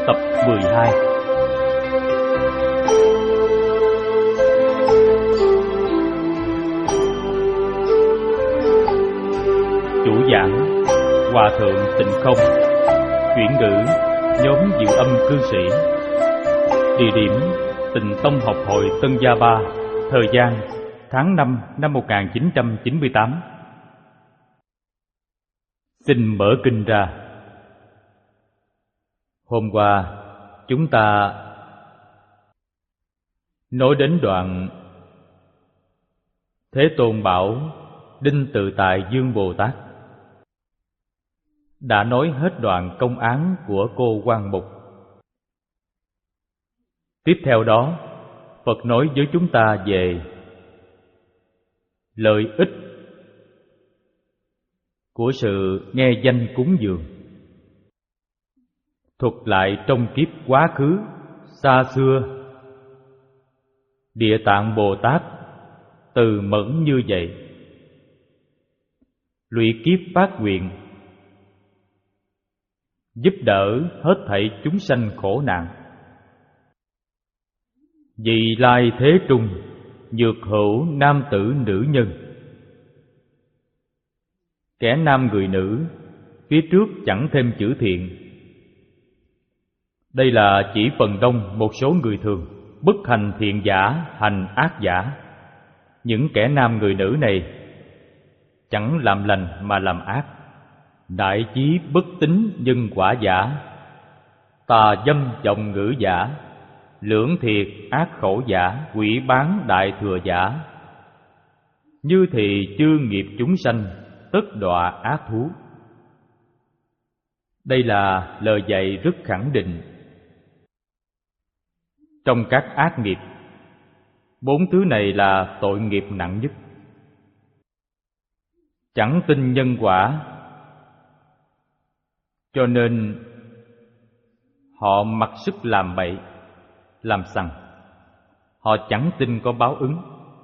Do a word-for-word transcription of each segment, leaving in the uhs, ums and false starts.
tập mười hai. Chủ giảng Hòa thượng Tịnh Không. Chuyển ngữ nhóm Diệu Âm Cư Sĩ. Địa điểm Tịnh Tông Học hội Tân Gia Ba. Thời gian tháng năm năm một nghìn chín trăm chín mươi tám. Xin mở kinh ra. Hôm qua chúng ta nói đến đoạn Thế Tôn bảo Đinh Tự Tại Dương Bồ Tát đã nói hết đoạn công án của cô Quan Mục. Tiếp theo đó, Phật nói với chúng ta về lợi ích của sự nghe danh cúng dường. Thuật lại trong kiếp quá khứ xa xưa, Địa Tạng Bồ Tát từ mẫn như vậy, lụy kiếp phát nguyện giúp đỡ hết thảy chúng sanh khổ nạn. Vị lai thế trung, nhược hữu nam tử nữ nhân. Kẻ nam người nữ, phía trước chẳng thêm chữ thiện. Đây là chỉ phần đông một số người thường, bất hành thiện giả, hành ác giả. Những kẻ nam người nữ này chẳng làm lành mà làm ác, đại chí bất tín nhân quả giả, tà dâm vọng ngữ giả, lưỡng thiệt ác khẩu giả, quỷ bán đại thừa giả. Như thì chư nghiệp chúng sanh, tất đọa ác thú. Đây là lời dạy rất khẳng định. Trong các ác nghiệp, bốn thứ này là tội nghiệp nặng nhất. Chẳng tin nhân quả, cho nên họ mặc sức làm bậy, làm sằng. Họ chẳng tin có báo ứng.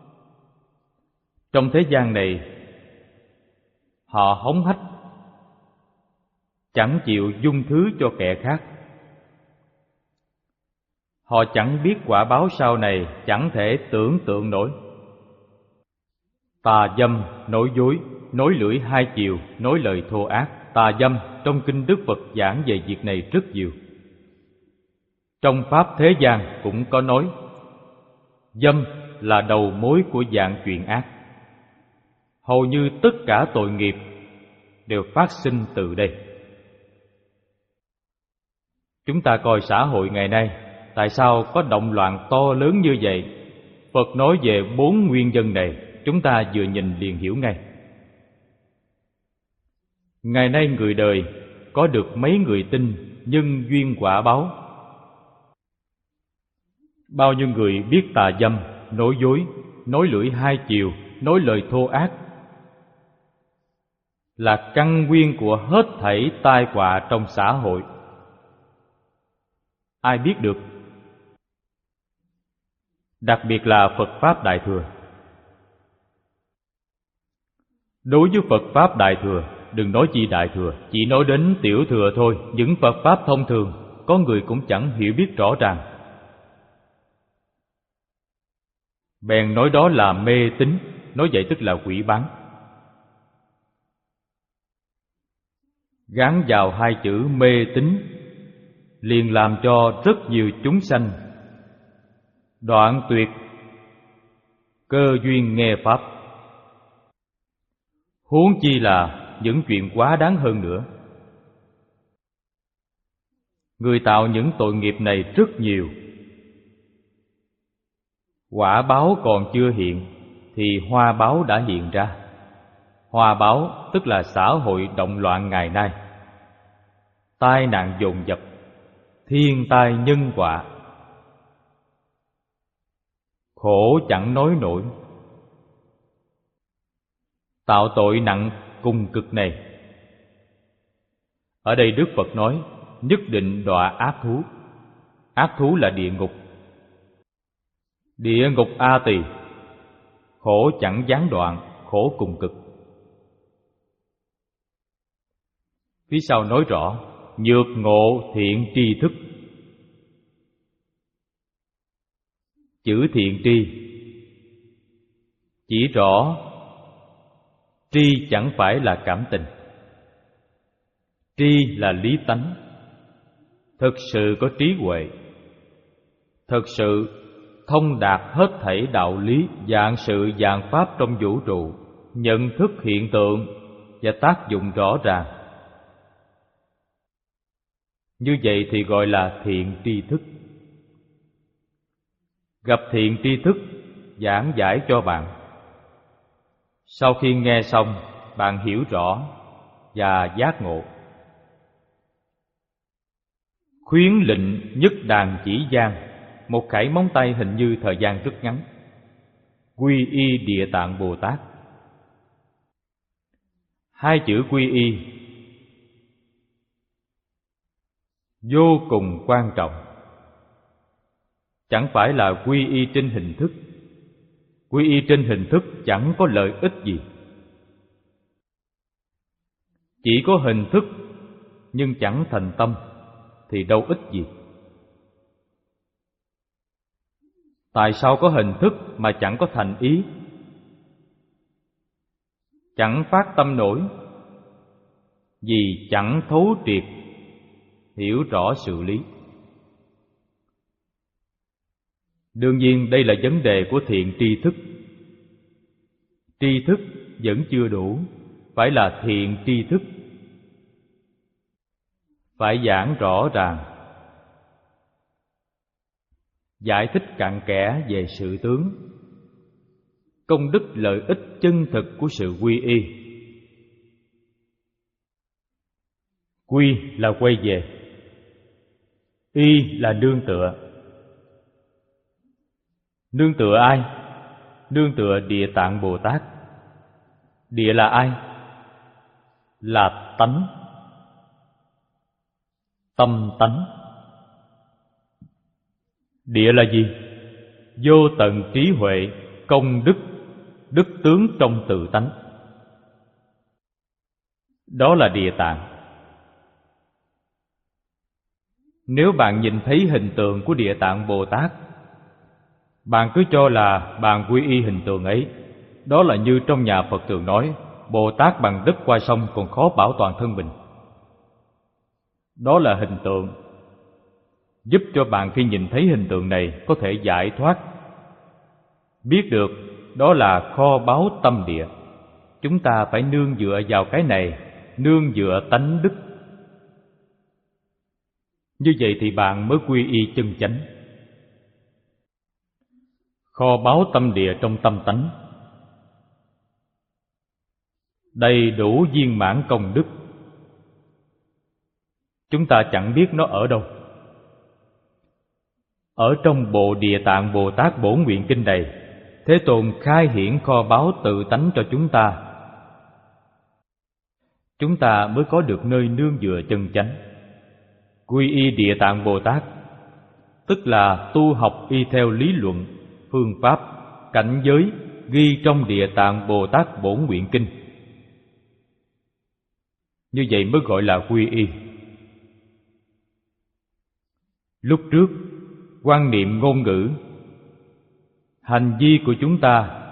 Trong thế gian này, họ hống hách, chẳng chịu dung thứ cho kẻ khác. Họ chẳng biết quả báo sau này, chẳng thể tưởng tượng nổi. Tà dâm, nói dối, nói lưỡi hai chiều, nói lời thô ác. Tà dâm trong kinh Đức Phật giảng về việc này rất nhiều. Trong pháp thế gian cũng có nói, dâm là đầu mối của dạng chuyện ác. Hầu như tất cả tội nghiệp đều phát sinh từ đây. Chúng ta coi xã hội ngày nay, tại sao có động loạn to lớn như vậy? Phật nói về bốn nguyên nhân này, chúng ta vừa nhìn liền hiểu ngay. Ngày nay người đời có được mấy người tin nhân duyên quả báo? Bao nhiêu người biết tà dâm, nói dối, nói lưỡi hai chiều, nói lời thô ác là căn nguyên của hết thảy tai họa trong xã hội? Ai biết được? Đặc biệt là Phật Pháp Đại Thừa. Đối với Phật Pháp Đại Thừa, đừng nói chi Đại Thừa, chỉ nói đến Tiểu Thừa thôi. Những Phật Pháp thông thường, có người cũng chẳng hiểu biết rõ ràng, bèn nói đó là mê tín. Nói vậy tức là quỷ bán. Gán vào hai chữ mê tín, liền làm cho rất nhiều chúng sanh đoạn tuyệt cơ duyên nghe Pháp. Huống chi là những chuyện quá đáng hơn nữa. Người tạo những tội nghiệp này rất nhiều. Quả báo còn chưa hiện thì hoa báo đã hiện ra. Hoa báo tức là xã hội động loạn ngày nay, tai nạn dồn dập, thiên tai nhân họa, khổ chẳng nói nổi. Tạo tội nặng cùng cực này, ở đây Đức Phật nói nhất định đọa ác thú. Ác thú là địa ngục. Địa ngục A Tỳ, khổ chẳng gián đoạn, khổ cùng cực. Phía sau nói rõ nhược ngộ thiện tri thức, Chữ thiện tri chỉ rõ tri chẳng phải là cảm tình. Tri là lý tánh, thực sự có trí huệ, thực sự thông đạt hết thảy đạo lý, vạn sự vạn pháp trong vũ trụ, nhận thức hiện tượng và tác dụng rõ ràng. Như vậy thì gọi là thiện tri thức. Gặp thiện tri thức giảng giải cho bạn. Sau khi nghe xong, bạn hiểu rõ và giác ngộ. Khuyến lệnh nhất đàn chỉ gian, một khải móng tay hình như thời gian rất ngắn. Quy y Địa Tạng Bồ Tát. Hai chữ quy y vô cùng quan trọng. Chẳng phải là quy y trên hình thức. Quy y trên hình thức chẳng có lợi ích gì. Chỉ có hình thức nhưng chẳng thành tâm thì đâu ích gì. Tại sao có hình thức mà chẳng có thành ý? Chẳng phát tâm nổi, vì chẳng thấu triệt, hiểu rõ sự lý. Đương nhiên đây là vấn đề của thiện tri thức. Tri thức vẫn chưa đủ, phải là thiện tri thức. Phải giảng rõ ràng, giải thích cặn kẽ về sự tướng, công đức lợi ích chân thực của sự quy y. Quy là quay về, y là nương tựa. Nương tựa ai? Nương tựa Địa Tạng Bồ Tát. Địa là ai? Là tánh, tâm tánh. Địa là gì? Vô tận trí huệ, công đức, đức tướng trong tự tánh. Đó là Địa Tạng. Nếu bạn nhìn thấy hình tượng của Địa Tạng Bồ Tát, bạn cứ cho là bạn quy y hình tượng ấy. Đó là như trong nhà Phật thường nói, Bồ Tát bằng đất qua sông còn khó bảo toàn thân mình. Đó là hình tượng, giúp cho bạn khi nhìn thấy hình tượng này có thể giải thoát, biết được đó là kho báu tâm địa. Chúng ta phải nương dựa vào cái này, nương dựa tánh đức. Như vậy thì bạn mới quy y chân chánh. Kho báu tâm địa trong tâm tánh, đầy đủ viên mãn công đức. Chúng ta chẳng biết nó ở đâu. Ở trong bộ Địa Tạng Bồ Tát Bổn Nguyện Kinh này, Thế Tôn khai hiển kho báu tự tánh cho chúng ta. Chúng ta mới có được nơi nương dựa chân chánh. Quy y Địa Tạng Bồ Tát tức là tu học y theo lý luận, phương pháp, cảnh giới ghi trong Địa Tạng Bồ Tát Bổn Nguyện Kinh. Như vậy mới gọi là quy y. Lúc trước, quan niệm ngôn ngữ, hành vi của chúng ta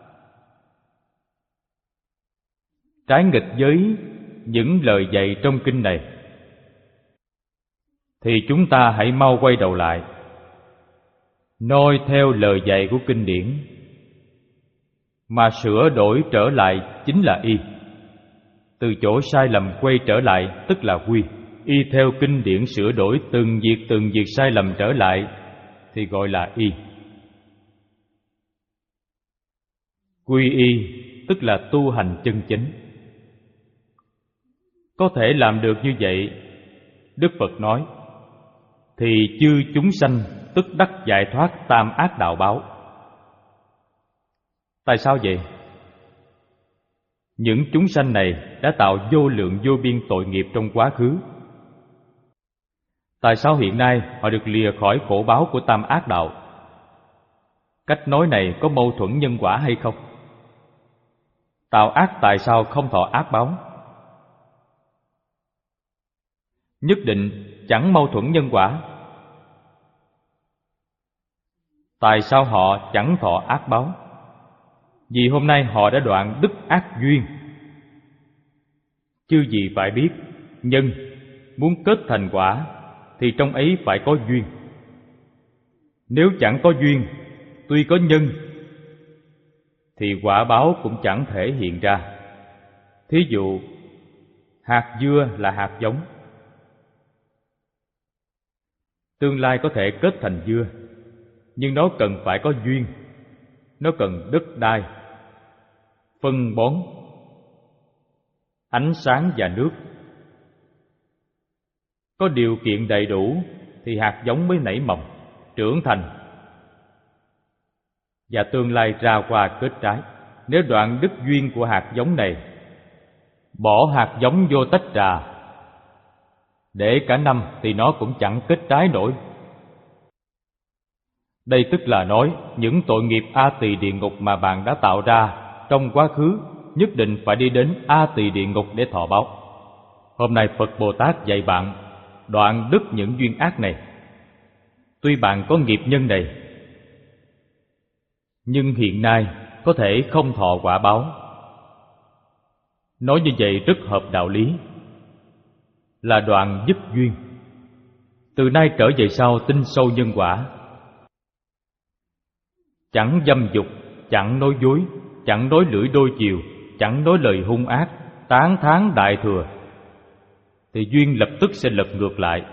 trái nghịch với những lời dạy trong kinh này, thì chúng ta hãy mau quay đầu lại, noi theo lời dạy của kinh điển, mà sửa đổi trở lại chính là y. Từ chỗ sai lầm quay trở lại tức là quy. Y theo kinh điển sửa đổi từng việc từng việc sai lầm trở lại thì gọi là y. Quy y tức là tu hành chân chính. Có thể làm được như vậy, Đức Phật nói, thì chư chúng sanh tức đắc giải thoát tam ác đạo báo. Tại sao vậy? Những chúng sanh này đã tạo vô lượng vô biên tội nghiệp trong quá khứ. Tại sao hiện nay họ được lìa khỏi khổ báo của tam ác đạo? Cách nói này có mâu thuẫn nhân quả hay không? Tạo ác tại sao không thọ ác báo? Nhất định chẳng mâu thuẫn nhân quả. Tại sao họ chẳng thọ ác báo? Vì hôm nay họ đã đoạn đức ác duyên. Chư gì phải biết, nhân muốn kết thành quả thì trong ấy phải có duyên. Nếu chẳng có duyên, tuy có nhân thì quả báo cũng chẳng thể hiện ra. Thí dụ, hạt dưa là hạt giống, tương lai có thể kết thành dưa, nhưng nó cần phải có duyên. Nó cần đất đai, phân bón, ánh sáng và nước. Có điều kiện đầy đủ thì hạt giống mới nảy mầm, trưởng thành và tương lai ra hoa kết trái. Nếu đoạn đức duyên của hạt giống này, bỏ hạt giống vô tách trà, để cả năm thì nó cũng chẳng kết trái nổi. Đây tức là nói những tội nghiệp A Tỳ địa ngục mà bạn đã tạo ra trong quá khứ nhất định phải đi đến A Tỳ địa ngục để thọ báo. Hôm nay Phật Bồ Tát dạy bạn đoạn đứt những duyên ác này. Tuy bạn có nghiệp nhân này, nhưng hiện nay có thể không thọ quả báo. Nói như vậy rất hợp đạo lý, là đoạn dứt duyên. Từ nay trở về sau tin sâu nhân quả, chẳng dâm dục, chẳng nói dối, chẳng nói lưỡi đôi chiều, chẳng nói lời hung ác, tán thán đại thừa, thì duyên lập tức sẽ lật ngược lại.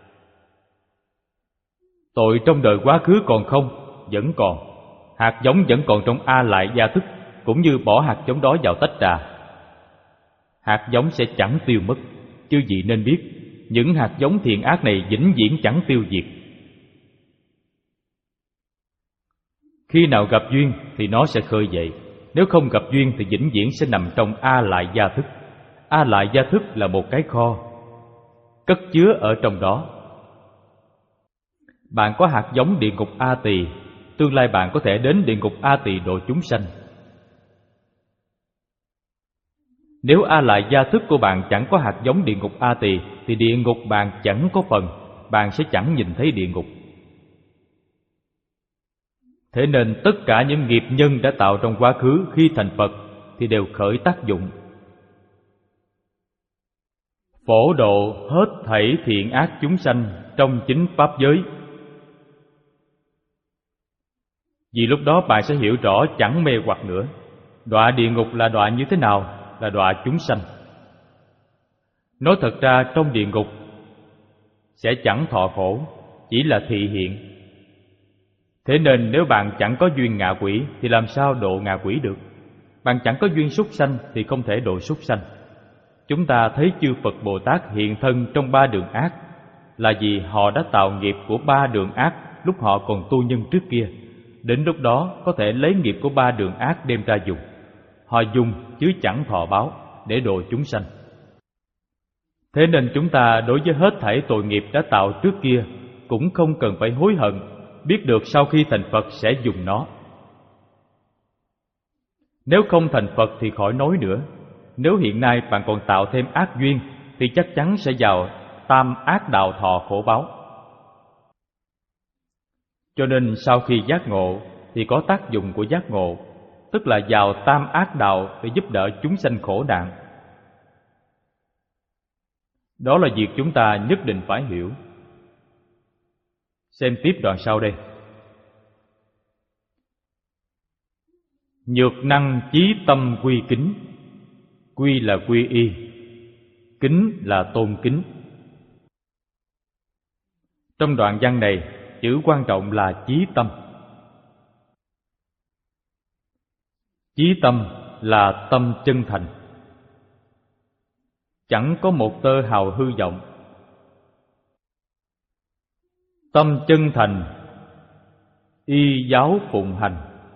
Tội trong đời quá khứ còn không? Vẫn còn. Hạt giống vẫn còn trong A Lại gia thức, cũng như bỏ hạt giống đó vào tách trà, hạt giống sẽ chẳng tiêu mất. Chư vị nên biết, những hạt giống thiện ác này vĩnh viễn chẳng tiêu diệt. Khi nào gặp duyên thì nó sẽ khơi dậy. Nếu không gặp duyên thì vĩnh viễn sẽ nằm trong A Lại gia thức. A Lại gia thức là một cái kho, cất chứa ở trong đó. Bạn có hạt giống địa ngục A Tỳ, tương lai bạn có thể đến địa ngục A Tỳ độ chúng sanh. Nếu A Lại gia thức của bạn chẳng có hạt giống địa ngục A Tỳ thì địa ngục bạn chẳng có phần, bạn sẽ chẳng nhìn thấy địa ngục. Thế nên tất cả những nghiệp nhân đã tạo trong quá khứ khi thành Phật thì đều khởi tác dụng, phổ độ hết thảy thiện ác chúng sanh trong chính pháp giới. Vì lúc đó bạn sẽ hiểu rõ chẳng mê hoặc nữa. Đọa địa ngục là đọa như thế nào? Là đọa chúng sanh. Nói thật ra trong địa ngục sẽ chẳng thọ khổ, chỉ là thị hiện. Thế nên nếu bạn chẳng có duyên ngạ quỷ thì làm sao độ ngạ quỷ được? Bạn chẳng có duyên súc sanh thì không thể độ súc sanh. Chúng ta thấy chư Phật Bồ Tát hiện thân trong ba đường ác là vì họ đã tạo nghiệp của ba đường ác lúc họ còn tu nhân trước kia. Đến lúc đó có thể lấy nghiệp của ba đường ác đem ra dùng. Họ dùng chứ chẳng thọ báo để độ chúng sanh. Thế nên chúng ta đối với hết thảy tội nghiệp đã tạo trước kia cũng không cần phải hối hận, biết được sau khi thành Phật sẽ dùng nó. Nếu không thành Phật thì khỏi nói nữa. Nếu hiện nay bạn còn tạo thêm ác duyên thì chắc chắn sẽ vào tam ác đạo thọ khổ báo. Cho nên sau khi giác ngộ thì có tác dụng của giác ngộ, tức là vào tam ác đạo để giúp đỡ chúng sanh khổ nạn. Đó là việc chúng ta nhất định phải hiểu. Xem tiếp đoạn sau đây. Nhược năng chí tâm quy kính. Quy là quy y, kính là tôn kính. Trong đoạn văn này, chữ quan trọng là chí tâm. Chí tâm là tâm chân thành, chẳng có một tơ hào hư vọng. Tâm chân thành, y giáo phụng hành.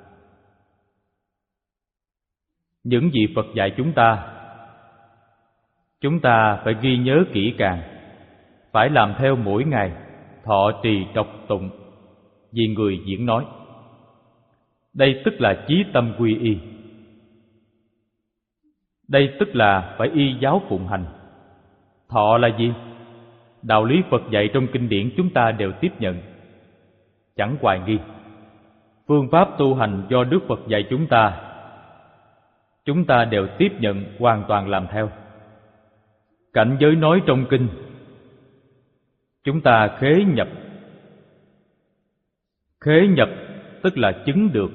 Những gì Phật dạy chúng ta, chúng ta phải ghi nhớ kỹ càng, phải làm theo mỗi ngày, thọ trì đọc tụng, vì người diễn nói. Đây tức là chí tâm quy y. Đây tức là phải y giáo phụng hành. Thọ là gì? Đạo lý Phật dạy trong kinh điển chúng ta đều tiếp nhận, chẳng hoài nghi. Phương pháp tu hành do Đức Phật dạy chúng ta, chúng ta đều tiếp nhận, hoàn toàn làm theo. Cảnh giới nói trong kinh, chúng ta khế nhập. Khế nhập tức là chứng được.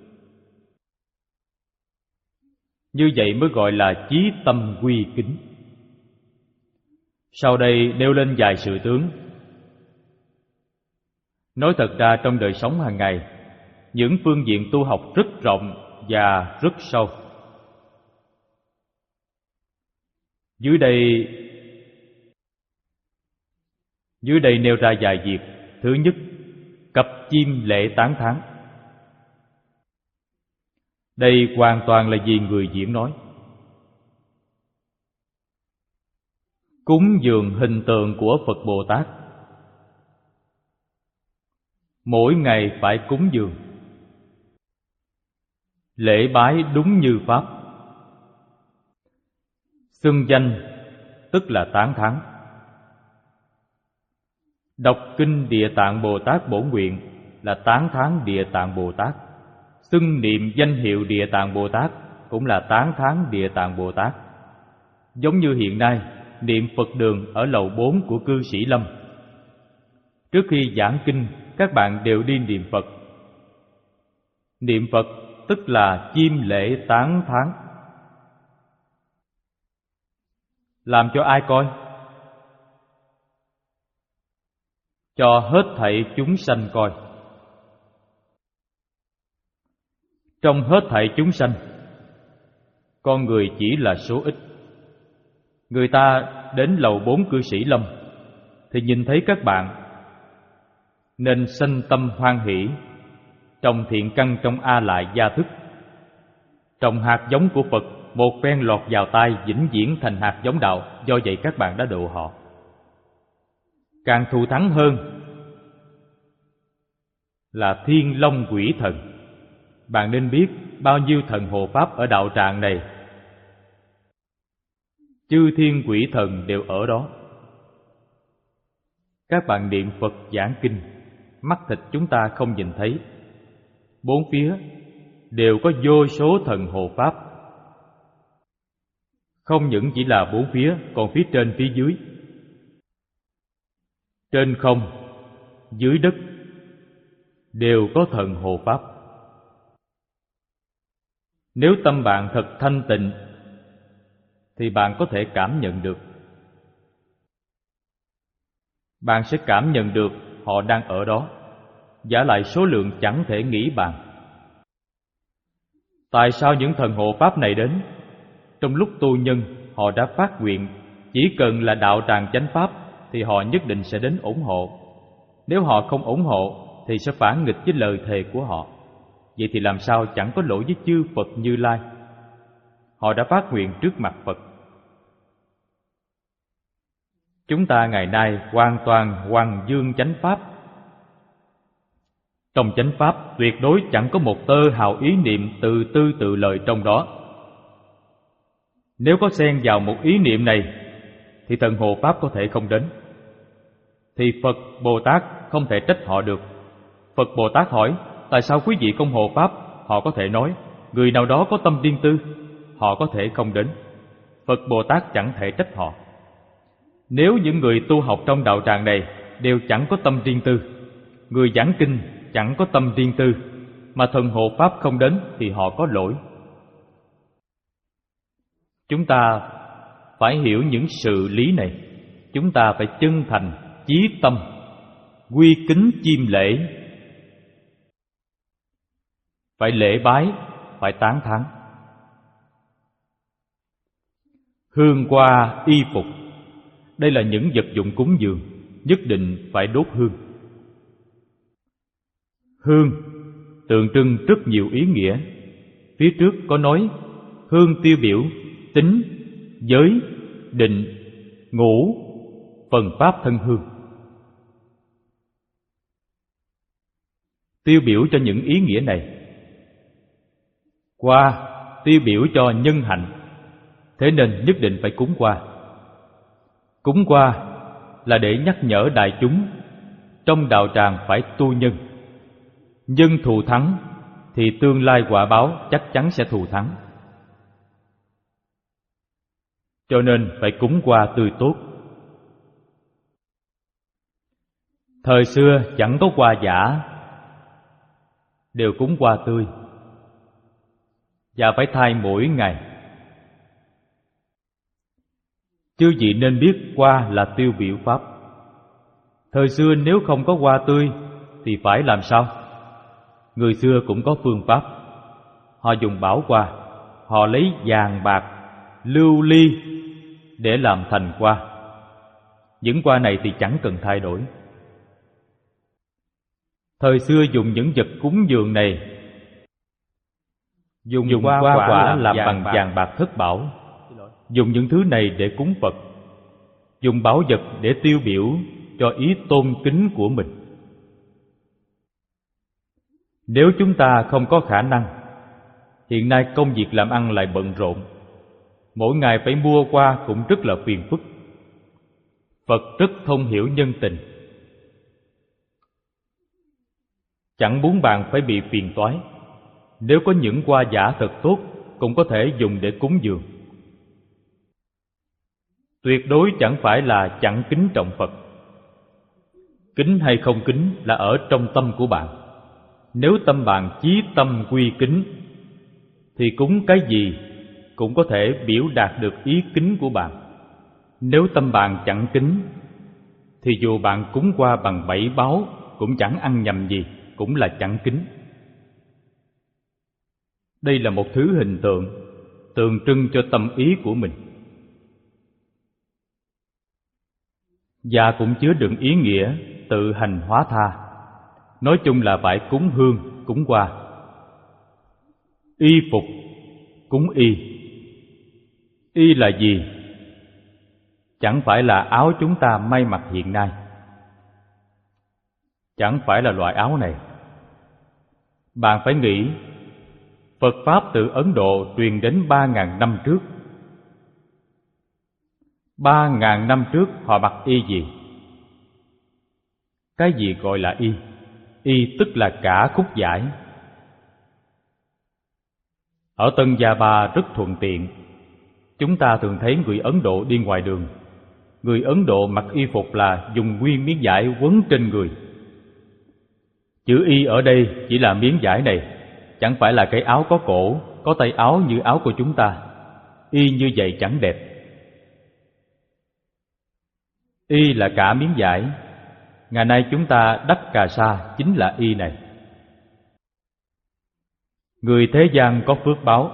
Như vậy mới gọi là chí tâm quy kính. Sau đây nêu lên vài sự tướng. Nói thật ra trong đời sống hàng ngày, những phương diện tu học rất rộng và rất sâu. Dưới đây Dưới đây nêu ra vài việc. Thứ nhất, cặp chim lễ tán thán. Đây hoàn toàn là vì người diễn nói. Cúng dường hình tượng của Phật Bồ Tát, mỗi ngày phải cúng dường. Lễ bái đúng như pháp. Xưng danh tức là tán thán. Đọc kinh Địa Tạng Bồ Tát Bổn Nguyện là tán thán Địa Tạng Bồ Tát. Xưng niệm danh hiệu Địa Tạng Bồ Tát cũng là tán thán Địa Tạng Bồ Tát. Giống như hiện nay niệm Phật đường ở lầu bốn của cư sĩ Lâm. Trước khi giảng kinh, các bạn đều đi niệm Phật. Niệm Phật tức là chiêm lễ tán thán. Làm cho ai coi? Cho hết thảy chúng sanh coi. Trong hết thảy chúng sanh, con người chỉ là số ít. Người ta đến lầu bốn cư sĩ Lâm thì nhìn thấy các bạn nên sanh tâm hoan hỷ, trồng thiện căn trong A Lại gia thức, trồng hạt giống của Phật, một phen lọt vào tai vĩnh viễn thành hạt giống đạo. Do vậy các bạn đã độ họ. Càng thù thắng hơn là thiên long quỷ thần. Bạn nên biết bao nhiêu thần hộ pháp ở đạo tràng này, chư thiên quỷ thần đều ở đó. Các bạn niệm Phật giảng kinh, mắt thịt chúng ta không nhìn thấy, bốn phía đều có vô số thần hộ pháp. Không những chỉ là bốn phía, còn phía trên phía dưới, trên không, dưới đất đều có thần hộ pháp. Nếu tâm bạn thật thanh tịnh thì bạn có thể cảm nhận được. Bạn sẽ cảm nhận được họ đang ở đó, vả lại số lượng chẳng thể nghĩ bàn. Tại sao những thần hộ pháp này đến? Trong lúc tu nhân, họ đã phát nguyện chỉ cần là đạo tràng chánh pháp thì họ nhất định sẽ đến ủng hộ. Nếu họ không ủng hộ thì sẽ phản nghịch với lời thề của họ. Vậy thì làm sao chẳng có lỗi với chư Phật Như Lai? Họ đã phát nguyện trước mặt Phật. Chúng ta ngày nay hoàn toàn hoằng dương chánh pháp. Trong chánh pháp tuyệt đối chẳng có một tơ hào ý niệm tự tư tự lợi trong đó. Nếu có xen vào một ý niệm này thì thần hộ pháp có thể không đến, thì Phật Bồ Tát không thể trách họ được. Phật Bồ Tát hỏi: tại sao quý vị không hộ pháp? Họ có thể nói: người nào đó có tâm riêng tư, họ có thể không đến. Phật Bồ Tát chẳng thể trách họ. Nếu những người tu học trong đạo tràng này đều chẳng có tâm riêng tư, người giảng kinh chẳng có tâm riêng tư, mà thần hộ pháp không đến thì họ có lỗi. Chúng ta phải hiểu những sự lý này. Chúng ta phải chân thành, chí tâm, quy kính chiêm lễ, phải lễ bái, phải tán thán. Hương hoa y phục, đây là những vật dụng cúng dường, nhất định phải đốt hương. Hương tượng trưng rất nhiều ý nghĩa. Phía trước có nói hương tiêu biểu tính, giới, định, ngũ, phần pháp thân hương. Tiêu biểu cho những ý nghĩa này. Hoa tiêu biểu cho nhân hạnh, thế nên nhất định phải cúng hoa. Cúng hoa là để nhắc nhở đại chúng trong đạo tràng phải tu nhân. Nhân thù thắng thì tương lai quả báo chắc chắn sẽ thù thắng. Cho nên phải cúng hoa tươi tốt. Thời xưa chẳng có hoa giả, đều cúng hoa tươi, và phải thay mỗi ngày. Chư vị nên biết hoa là tiêu biểu pháp. Thời xưa nếu không có hoa tươi thì phải làm sao? Người xưa cũng có phương pháp. Họ dùng bảo hoa, họ lấy vàng bạc, lưu ly để làm thành hoa. Những hoa này thì chẳng cần thay đổi. Thời xưa dùng những vật cúng dường này, dùng, dùng hoa quả, quả làm bằng vàng, vàng bạc thất bảo, dùng những thứ này để cúng Phật, dùng bảo vật để tiêu biểu cho ý tôn kính của mình. Nếu chúng ta không có khả năng, hiện nay công việc làm ăn lại bận rộn, mỗi ngày phải mua hoa cũng rất là phiền phức. Phật rất thông hiểu nhân tình, chẳng muốn bạn phải bị phiền toái. Nếu có những hoa giả thật tốt, cũng có thể dùng để cúng dường. Tuyệt đối chẳng phải là chẳng kính trọng Phật. Kính hay không kính là ở trong tâm của bạn. Nếu tâm bạn chí tâm quy kính, thì cúng cái gì cũng có thể biểu đạt được ý kính của bạn. Nếu tâm bạn chẳng kính, thì dù bạn cúng qua bằng bảy báu cũng chẳng ăn nhầm gì, cũng là chẳng kính. Đây là một thứ hình tượng, tượng trưng cho tâm ý của mình, và cũng chứa đựng ý nghĩa tự hành hóa tha. Nói chung là phải cúng hương, cúng hoa. Y phục, cúng y. Y là gì? Chẳng phải là áo chúng ta may mặc hiện nay, chẳng phải là loại áo này. Bạn phải nghĩ, Phật Pháp từ Ấn Độ truyền đến ba ngàn năm trước. Ba ngàn năm trước họ mặc y gì? Cái gì gọi là y? Y tức là cả khúc vải. Ở Tân Gia Ba rất thuận tiện. Chúng ta thường thấy người Ấn Độ đi ngoài đường, người Ấn Độ mặc y phục là dùng nguyên miếng vải quấn trên người. Chữ y ở đây chỉ là miếng vải này, chẳng phải là cái áo có cổ, có tay áo như áo của chúng ta. Y như vậy chẳng đẹp. Y là cả miếng vải. Ngày nay chúng ta đắp cà sa chính là y này. Người thế gian có phước báo,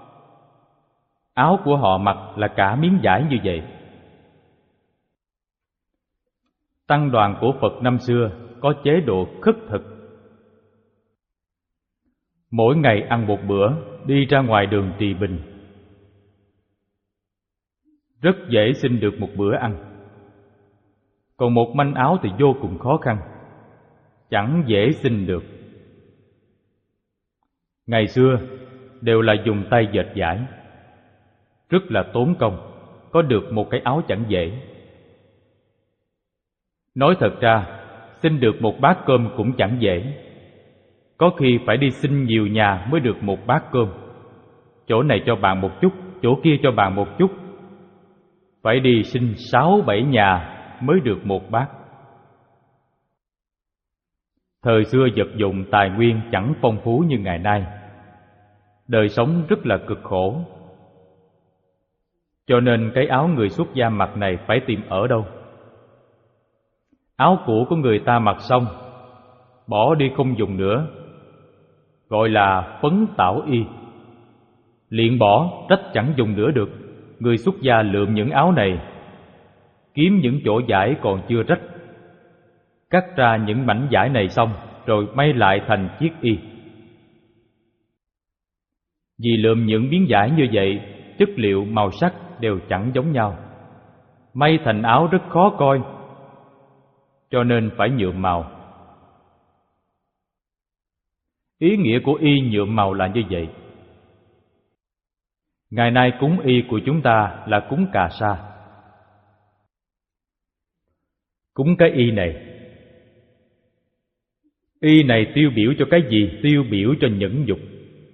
áo của họ mặc là cả miếng vải như vậy. Tăng đoàn của Phật năm xưa có chế độ khất thực. Mỗi ngày ăn một bữa, đi ra ngoài đường trì bình. Rất dễ xin được một bữa ăn. Còn một manh áo thì vô cùng khó khăn, chẳng dễ xin được. Ngày xưa đều là dùng tay dệt vải, rất là tốn công, có được một cái áo chẳng dễ. Nói thật ra, xin được một bát cơm cũng chẳng dễ. Có khi phải đi xin nhiều nhà mới được một bát cơm. Chỗ này cho bạn một chút, chỗ kia cho bạn một chút. Phải đi xin sáu bảy nhà mới được một bát. Thời xưa vật dụng tài nguyên chẳng phong phú như ngày nay, đời sống rất là cực khổ. Cho nên cái áo người xuất gia mặc này phải tìm ở đâu? Áo cũ của người ta mặc xong, bỏ đi không dùng nữa, gọi là phấn tảo y. Liền bỏ, rách chẳng dùng nữa được. Người xuất gia lượm những áo này, kiếm những chỗ vải còn chưa rách, cắt ra những mảnh vải này xong, rồi may lại thành chiếc y. Vì lượm những miếng vải như vậy, chất liệu màu sắc đều chẳng giống nhau, may thành áo rất khó coi, cho nên phải nhuộm màu. Ý nghĩa của y nhuộm màu là như vậy. Ngày nay cúng y của chúng ta là cúng cà sa. Cúng cái y này, Y này tiêu biểu cho cái gì? Tiêu biểu cho nhẫn nhục.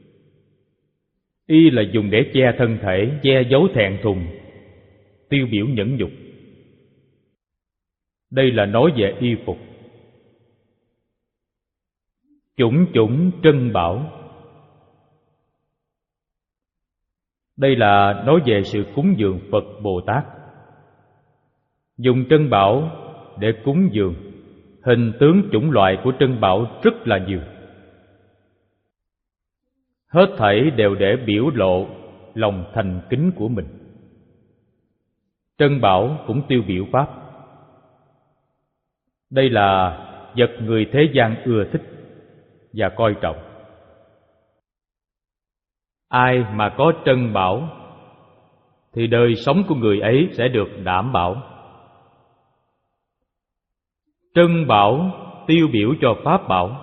Y là dùng để che thân thể, che giấu thẹn thùng, tiêu biểu nhẫn nhục. Đây là nói về y phục. Chủng chủng trân bảo. Đây là nói về sự cúng dường Phật Bồ Tát. Dùng trân bảo để cúng dường. Hình tướng chủng loại của trân bảo rất là nhiều. Hết thảy đều để biểu lộ lòng thành kính của mình. Trân bảo cũng tiêu biểu Pháp. Đây là vật người thế gian ưa thích và coi trọng. Ai mà có trân bảo thì đời sống của người ấy sẽ được đảm bảo. Trân bảo tiêu biểu cho Pháp bảo.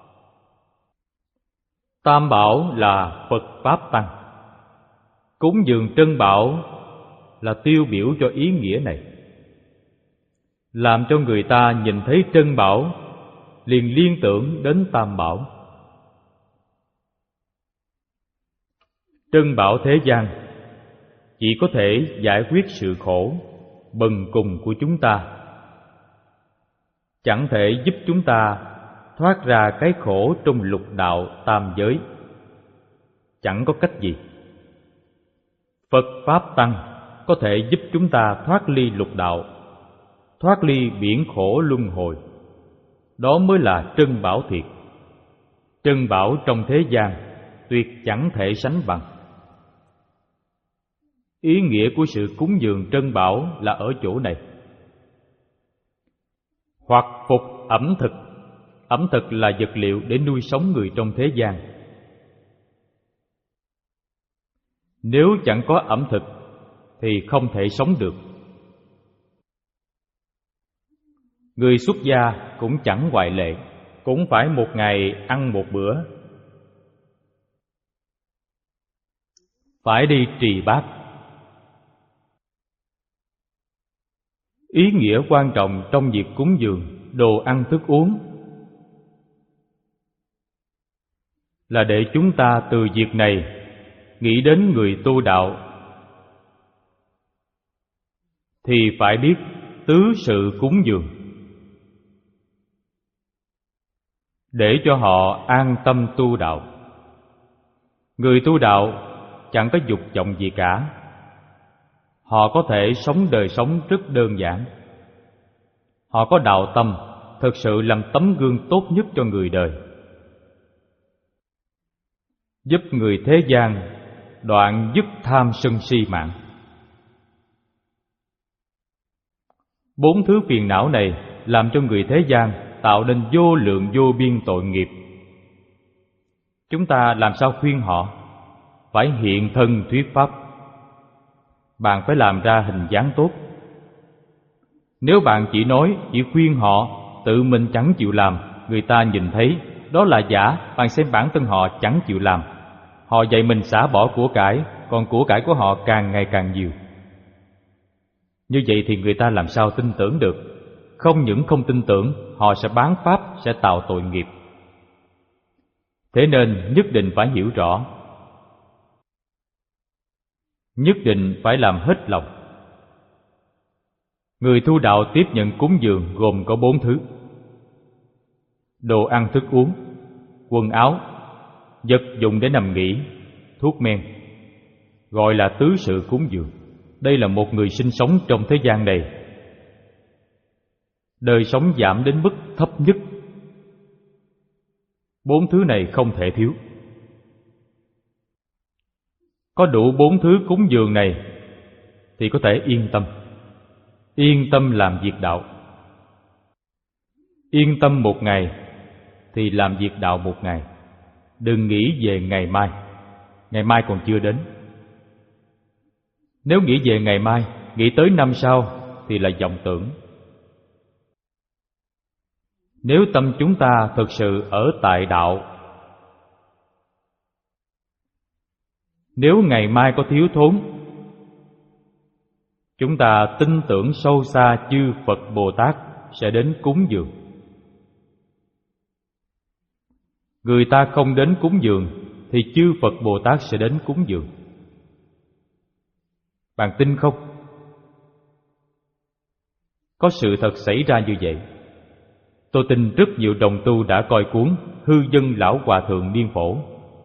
Tam bảo là Phật Pháp Tăng. Cúng dường trân bảo là tiêu biểu cho ý nghĩa này, làm cho người ta nhìn thấy trân bảo liền liên tưởng đến Tam bảo. Trân bảo thế gian chỉ có thể giải quyết sự khổ bần cùng của chúng ta, chẳng thể giúp chúng ta thoát ra cái khổ trong lục đạo tam giới. Chẳng có cách gì. Phật Pháp Tăng có thể giúp chúng ta thoát ly lục đạo, thoát ly biển khổ luân hồi. Đó mới là trân bảo thiệt. Trân bảo trong thế gian tuyệt chẳng thể sánh bằng. Ý nghĩa của sự cúng dường trân bảo là ở chỗ này. Hoặc phục ẩm thực. Ẩm thực là vật liệu để nuôi sống người trong thế gian. Nếu chẳng có ẩm thực thì không thể sống được. Người xuất gia cũng chẳng ngoại lệ, cũng phải một ngày ăn một bữa, phải đi trì bát. Ý nghĩa quan trọng trong việc cúng dường đồ ăn thức uống là để chúng ta từ việc này nghĩ đến người tu đạo, thì phải biết tứ sự cúng dường, để cho họ an tâm tu đạo. Người tu đạo chẳng có dục vọng gì cả. Họ có thể sống đời sống rất đơn giản. Họ có đạo tâm, thực sự làm tấm gương tốt nhất cho người đời, giúp người thế gian đoạn dứt tham sân si mạng. Bốn thứ phiền não này làm cho người thế gian tạo nên vô lượng vô biên tội nghiệp. Chúng ta làm sao khuyên họ? Phải hiện thân thuyết pháp. Bạn phải làm ra hình dáng tốt. Nếu bạn chỉ nói, chỉ khuyên họ, tự mình chẳng chịu làm, người ta nhìn thấy đó là giả. Bạn xem bản thân họ chẳng chịu làm. Họ dạy mình xả bỏ của cải, còn của cải của họ càng ngày càng nhiều. Như vậy thì người ta làm sao tin tưởng được? Không những không tin tưởng, họ sẽ bán pháp, sẽ tạo tội nghiệp. Thế nên nhất định phải hiểu rõ, nhất định phải làm hết lòng. Người tu đạo tiếp nhận cúng dường gồm có bốn thứ: đồ ăn thức uống, quần áo, vật dụng để nằm nghỉ, thuốc men, gọi là tứ sự cúng dường. Đây là một người sinh sống trong thế gian này, đời sống giảm đến mức thấp nhất. Bốn thứ này không thể thiếu. Có đủ bốn thứ cúng dường này thì có thể yên tâm, yên tâm làm việc đạo. Yên tâm một ngày thì làm việc đạo một ngày. Đừng nghĩ về ngày mai, ngày mai còn chưa đến. Nếu nghĩ về ngày mai, nghĩ tới năm sau thì là vọng tưởng. Nếu tâm chúng ta thực sự ở tại đạo, nếu ngày mai có thiếu thốn, chúng ta tin tưởng sâu xa chư Phật Bồ Tát sẽ đến cúng dường. người ta không đến cúng dường thì chư Phật Bồ Tát sẽ đến cúng dường. Bạn tin không? Có sự thật xảy ra như vậy. Tôi tin rất nhiều đồng tu đã coi cuốn Hư Dân Lão Hòa Thượng Niên Phổ.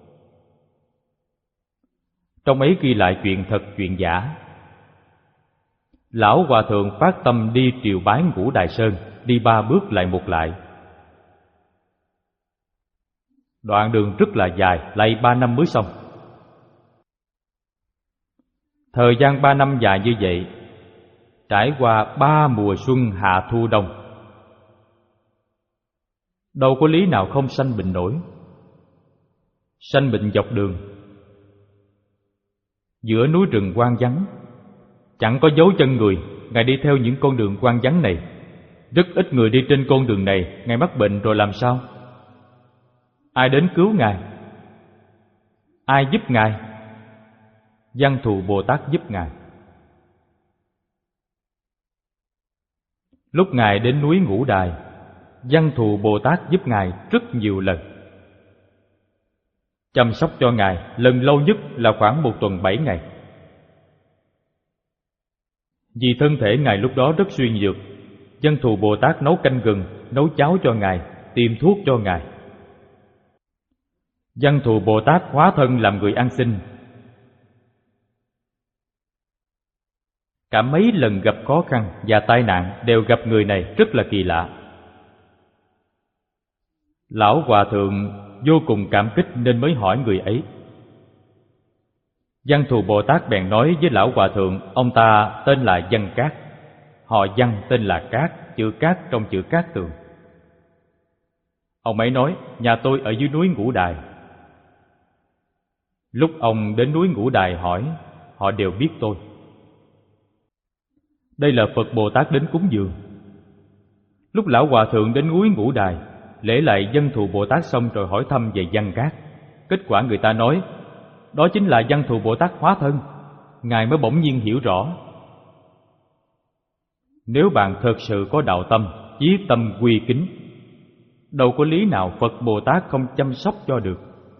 Trong ấy ghi lại chuyện thật chuyện giả. Lão Hòa Thượng phát tâm đi triều bái Ngũ Đài Sơn, đi ba bước lại một lại. Đoạn đường rất là dài, lại ba năm mới xong. Thời gian ba năm dài như vậy, trải qua ba mùa xuân hạ thu đông, đâu có lý nào không sanh bệnh nổi. Sanh bệnh dọc đường, giữa núi rừng hoang vắng, chẳng có dấu chân người. Ngài đi theo những con đường hoang vắng này, rất ít người đi trên con đường này. Ngài mắc bệnh rồi làm sao? Ai đến cứu Ngài? Ai giúp Ngài? Văn Thù Bồ Tát giúp Ngài. Lúc Ngài đến núi Ngũ Đài, Văn Thù Bồ Tát giúp Ngài rất nhiều lần, chăm sóc cho Ngài lần lâu nhất là khoảng một tuần bảy ngày. Vì thân thể Ngài lúc đó rất suy nhược, Văn Thù Bồ Tát nấu canh gừng, nấu cháo cho Ngài, tiêm thuốc cho Ngài. Văn Thù Bồ Tát hóa thân làm người ăn xin. Cả mấy lần gặp khó khăn và tai nạn đều gặp người này, rất là kỳ lạ. Lão Hòa Thượng vô cùng cảm kích nên mới hỏi người ấy. Văn Thù Bồ Tát bèn nói với Lão Hòa Thượng, ông ta tên là Văn Cát, họ Văn tên là Cát, chữ Cát trong chữ Cát Tường. Ông ấy nói, nhà tôi ở dưới núi Ngũ Đài. Lúc ông đến núi Ngũ Đài hỏi, họ đều biết tôi. Đây là Phật Bồ Tát đến cúng dường. Lúc Lão Hòa Thượng đến núi Ngũ Đài, lễ lại Văn Thù Bồ Tát xong rồi hỏi thăm về Văn Cát. Kết quả người ta nói, đó chính là Văn Thù Bồ Tát hóa thân. Ngài mới bỗng nhiên hiểu rõ. Nếu bạn thật sự có đạo tâm, chí tâm quy kính, đâu có lý nào Phật Bồ Tát không chăm sóc cho được.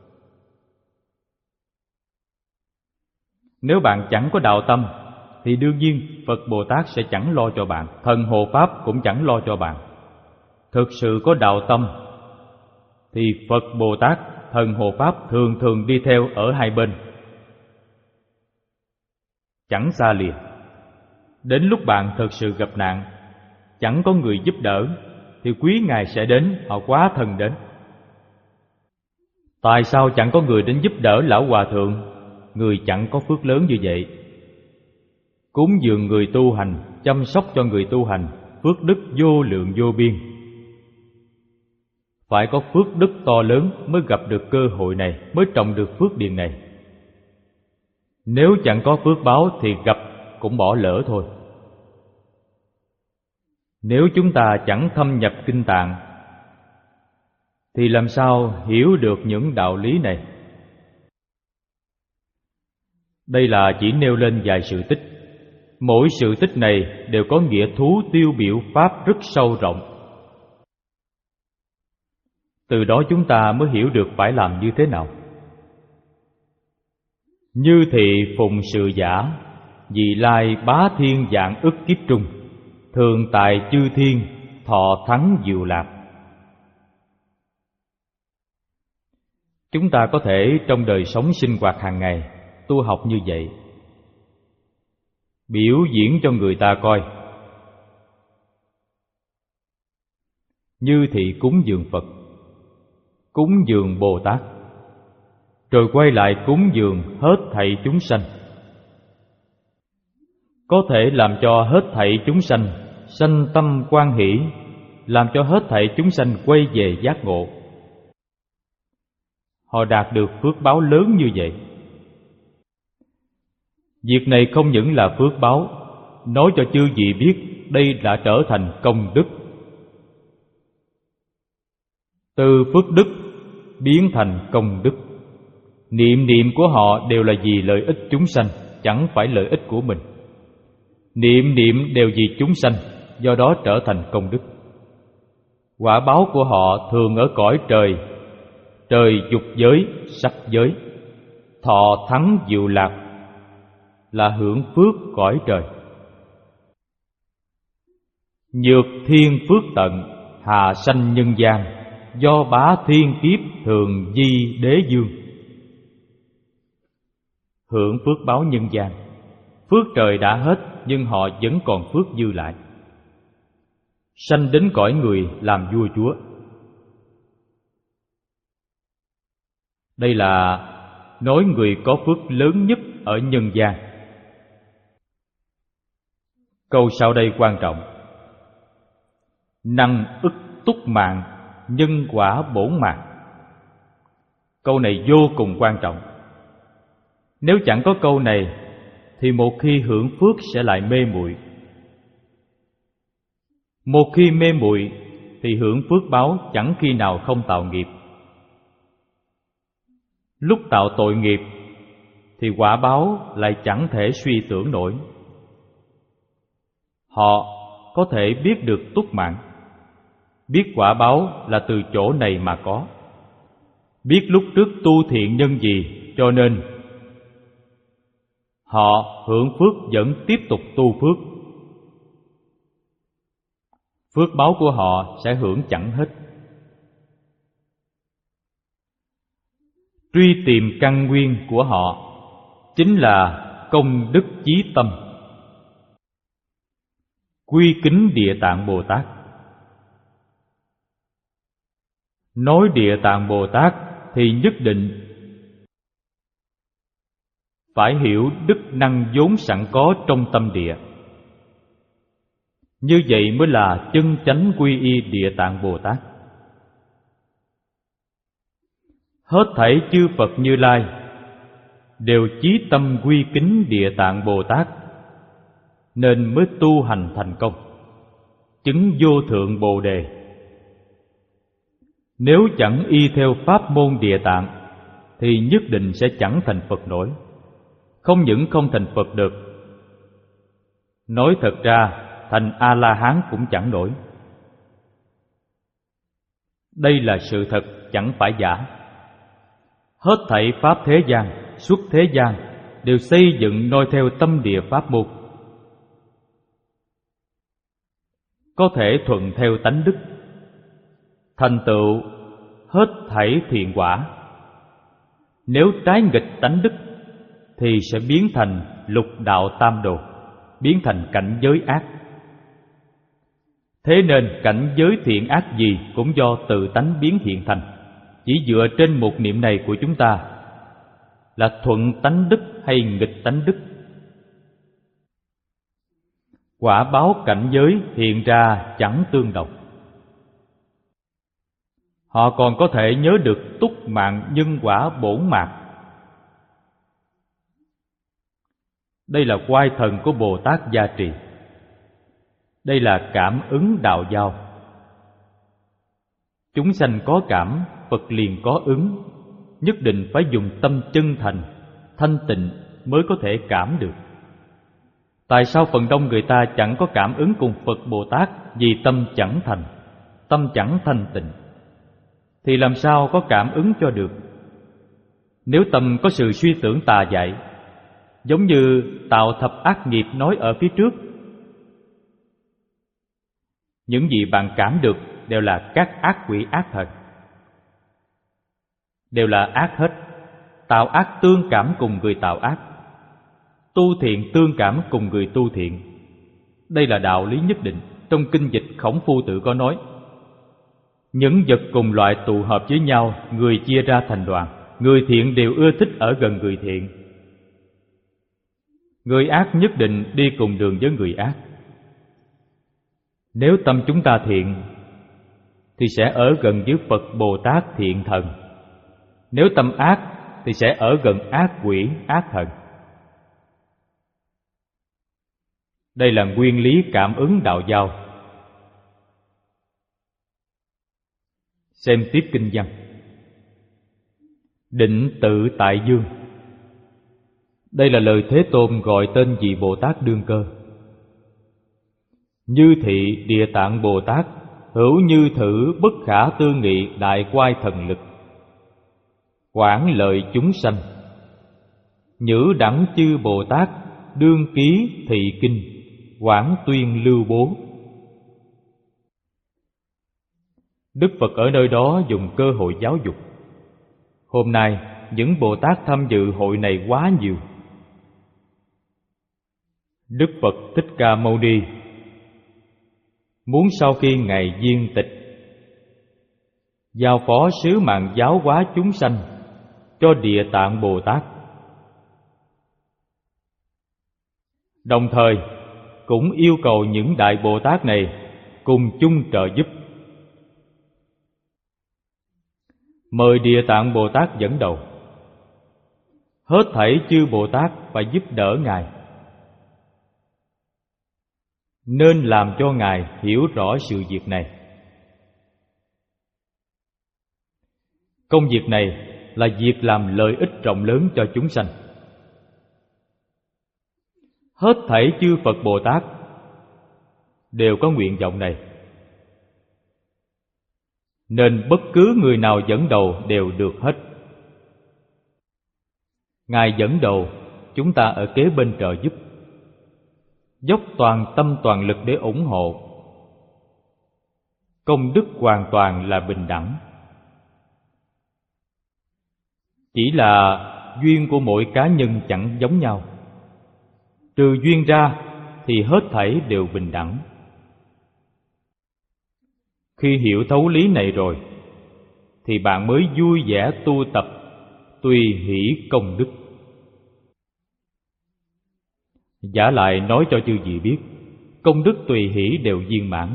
Nếu bạn chẳng có đạo tâm thì đương nhiên Phật Bồ Tát sẽ chẳng lo cho bạn, thần hộ Pháp cũng chẳng lo cho bạn. Thực sự có đạo tâm thì Phật Bồ Tát, thần hộ Pháp thường thường đi theo ở hai bên, chẳng xa lìa. Đến lúc bạn thật sự gặp nạn, chẳng có người giúp đỡ thì quý Ngài sẽ đến, họ quá thân đến. Tại sao chẳng có người đến giúp đỡ Lão Hòa Thượng? Người chẳng có phước lớn như vậy. Cúng dường người tu hành, chăm sóc cho người tu hành, phước đức vô lượng vô biên. Phải có phước đức to lớn mới gặp được cơ hội này, mới trồng được phước điền này. Nếu chẳng có phước báo thì gặp cũng bỏ lỡ thôi. Nếu chúng ta chẳng thâm nhập kinh tạng thì làm sao hiểu được những đạo lý này? Đây là chỉ nêu lên vài sự tích. Mỗi sự tích này đều có nghĩa thú tiêu biểu pháp rất sâu rộng. Từ đó chúng ta mới hiểu được phải làm như thế nào. Như thị phùng sự giả, vì lai bá thiên vạn ức kiếp trung, thường tại chư thiên, thọ thắng diệu lạc. Chúng ta có thể trong đời sống sinh hoạt hàng ngày tu học như vậy, biểu diễn cho người ta coi. Như thị cúng dường Phật, cúng dường Bồ Tát, rồi quay lại cúng dường hết thảy chúng sanh. Có thể làm cho hết thảy chúng sanh sanh tâm hoan hỷ, làm cho hết thảy chúng sanh quay về giác ngộ. Họ đạt được phước báo lớn như vậy. Việc này không những là phước báo, nói cho chư vị biết đây đã trở thành công đức. Từ phước đức biến thành công đức. Niệm niệm của họ đều là vì lợi ích chúng sanh, chẳng phải lợi ích của mình. Niệm niệm đều vì chúng sanh, do đó trở thành công đức. Quả báo của họ thường ở cõi trời, trời dục giới, sắc giới. Thọ thắng diệu lạc là hưởng phước cõi trời. Nhược thiên phước tận, hạ sanh nhân gian, do bá thiên kiếp thường di đế dương. Hưởng phước báo nhân gian, phước trời đã hết nhưng họ vẫn còn phước dư lại, sanh đến cõi người làm vua chúa. Đây là nói người có phước lớn nhất ở nhân gian. Câu sau đây quan trọng: năng ức túc mạng, nhân quả bổn mạng. Câu này vô cùng quan trọng. Nếu chẳng có câu này thì một khi hưởng phước sẽ lại mê muội. Một khi mê muội thì hưởng phước báo chẳng khi nào không tạo nghiệp. Lúc tạo tội nghiệp thì quả báo lại chẳng thể suy tưởng nổi. Họ có thể biết được túc mạng, biết quả báo là từ chỗ này mà có, biết lúc trước tu thiện nhân gì, cho nên họ hưởng phước vẫn tiếp tục tu phước. Phước báo của họ sẽ hưởng chẳng hết. Truy tìm căn nguyên của họ chính là công đức chí tâm. Quy kính Địa Tạng Bồ Tát. Nói Địa Tạng Bồ Tát thì nhất định phải hiểu đức năng vốn sẵn có trong tâm địa. Như vậy mới là chân chánh quy y Địa Tạng Bồ Tát. Hết thảy chư Phật Như Lai đều chí tâm quy kính Địa Tạng Bồ Tát, nên mới tu hành thành công, chứng vô thượng Bồ Đề. Nếu chẳng y theo pháp môn Địa Tạng thì nhất định sẽ chẳng thành Phật nổi. Không những không thành Phật được, nói thật ra thành A-la-hán cũng chẳng nổi. Đây là sự thật, chẳng phải giả. Hết thảy pháp thế gian, xuất thế gian đều xây dựng noi theo tâm địa pháp môn, có thể thuận theo tánh đức, thành tựu hết thảy thiện quả. Nếu trái nghịch tánh đức thì sẽ biến thành lục đạo tam đồ, biến thành cảnh giới ác. Thế nên cảnh giới thiện ác gì cũng do tự tánh biến hiện thành. Chỉ dựa trên một niệm này của chúng ta là thuận tánh đức hay nghịch tánh đức. Quả báo cảnh giới hiện ra chẳng tương đồng. Họ còn có thể nhớ được túc mạng nhân quả bổn mạng. Đây là oai thần của Bồ Tát gia trì. Đây là cảm ứng đạo giao. Chúng sanh có cảm, Phật liền có ứng. Nhất định phải dùng tâm chân thành, thanh tịnh mới có thể cảm được. Tại sao phần đông người ta chẳng có cảm ứng cùng Phật Bồ Tát? Vì tâm chẳng thành, tâm chẳng thanh tịnh, thì làm sao có cảm ứng cho được? Nếu tâm có sự suy tưởng tà dại, giống như tạo thập ác nghiệp nói ở phía trước, những gì bạn cảm được đều là các ác quỷ ác thần, đều là ác hết. Tạo ác tương cảm cùng người tạo ác, tu thiện tương cảm cùng người tu thiện. Đây là đạo lý nhất định. Trong kinh dịch Khổng Phu Tự có nói: những vật cùng loại tụ hợp với nhau, người chia ra thành đoàn. Người thiện đều ưa thích ở gần người thiện, người ác nhất định đi cùng đường với người ác. Nếu tâm chúng ta thiện thì sẽ ở gần với Phật Bồ Tát thiện thần. Nếu tâm ác thì sẽ ở gần ác quỷ ác thần. Đây là nguyên lý cảm ứng đạo giao. Xem tiếp kinh văn. Định tự tại dương. Đây là lời Thế Tôn gọi tên vị Bồ Tát đương cơ. Như thị Địa Tạng Bồ Tát, hữu như thử bất khả tư nghị đại quai thần lực. quảng lợi chúng sanh. Nhữ đẳng chư Bồ Tát, đương ký thị kinh, quảng tuyên lưu bố. Đức Phật ở nơi đó dùng cơ hội giáo dục. Hôm nay, những Bồ Tát tham dự hội này quá nhiều. Đức Phật Thích Ca Mâu Ni muốn sau khi Ngài viên tịch, giao phó sứ mạng giáo hóa chúng sanh cho Địa Tạng Bồ Tát, đồng thời cũng yêu cầu những Đại Bồ Tát này cùng chung trợ giúp. Mời Địa Tạng Bồ Tát dẫn đầu. Hết thảy chư Bồ Tát phải giúp đỡ Ngài, nên làm cho Ngài hiểu rõ sự việc này. Công việc này là việc làm lợi ích rộng lớn cho chúng sanh. Hết thảy chư Phật Bồ Tát đều có nguyện vọng này, nên bất cứ người nào dẫn đầu đều được hết. Ngài dẫn đầu, chúng ta ở kế bên trợ giúp, dốc toàn tâm toàn lực để ủng hộ. Công đức hoàn toàn là bình đẳng. Chỉ là duyên của mỗi cá nhân chẳng giống nhau. Trừ duyên ra thì hết thảy đều bình đẳng. Khi hiểu thấu lý này rồi, thì bạn mới vui vẻ tu tập, tùy hỷ công đức. Giả lại nói cho chư vị biết, công đức tùy hỷ đều viên mãn.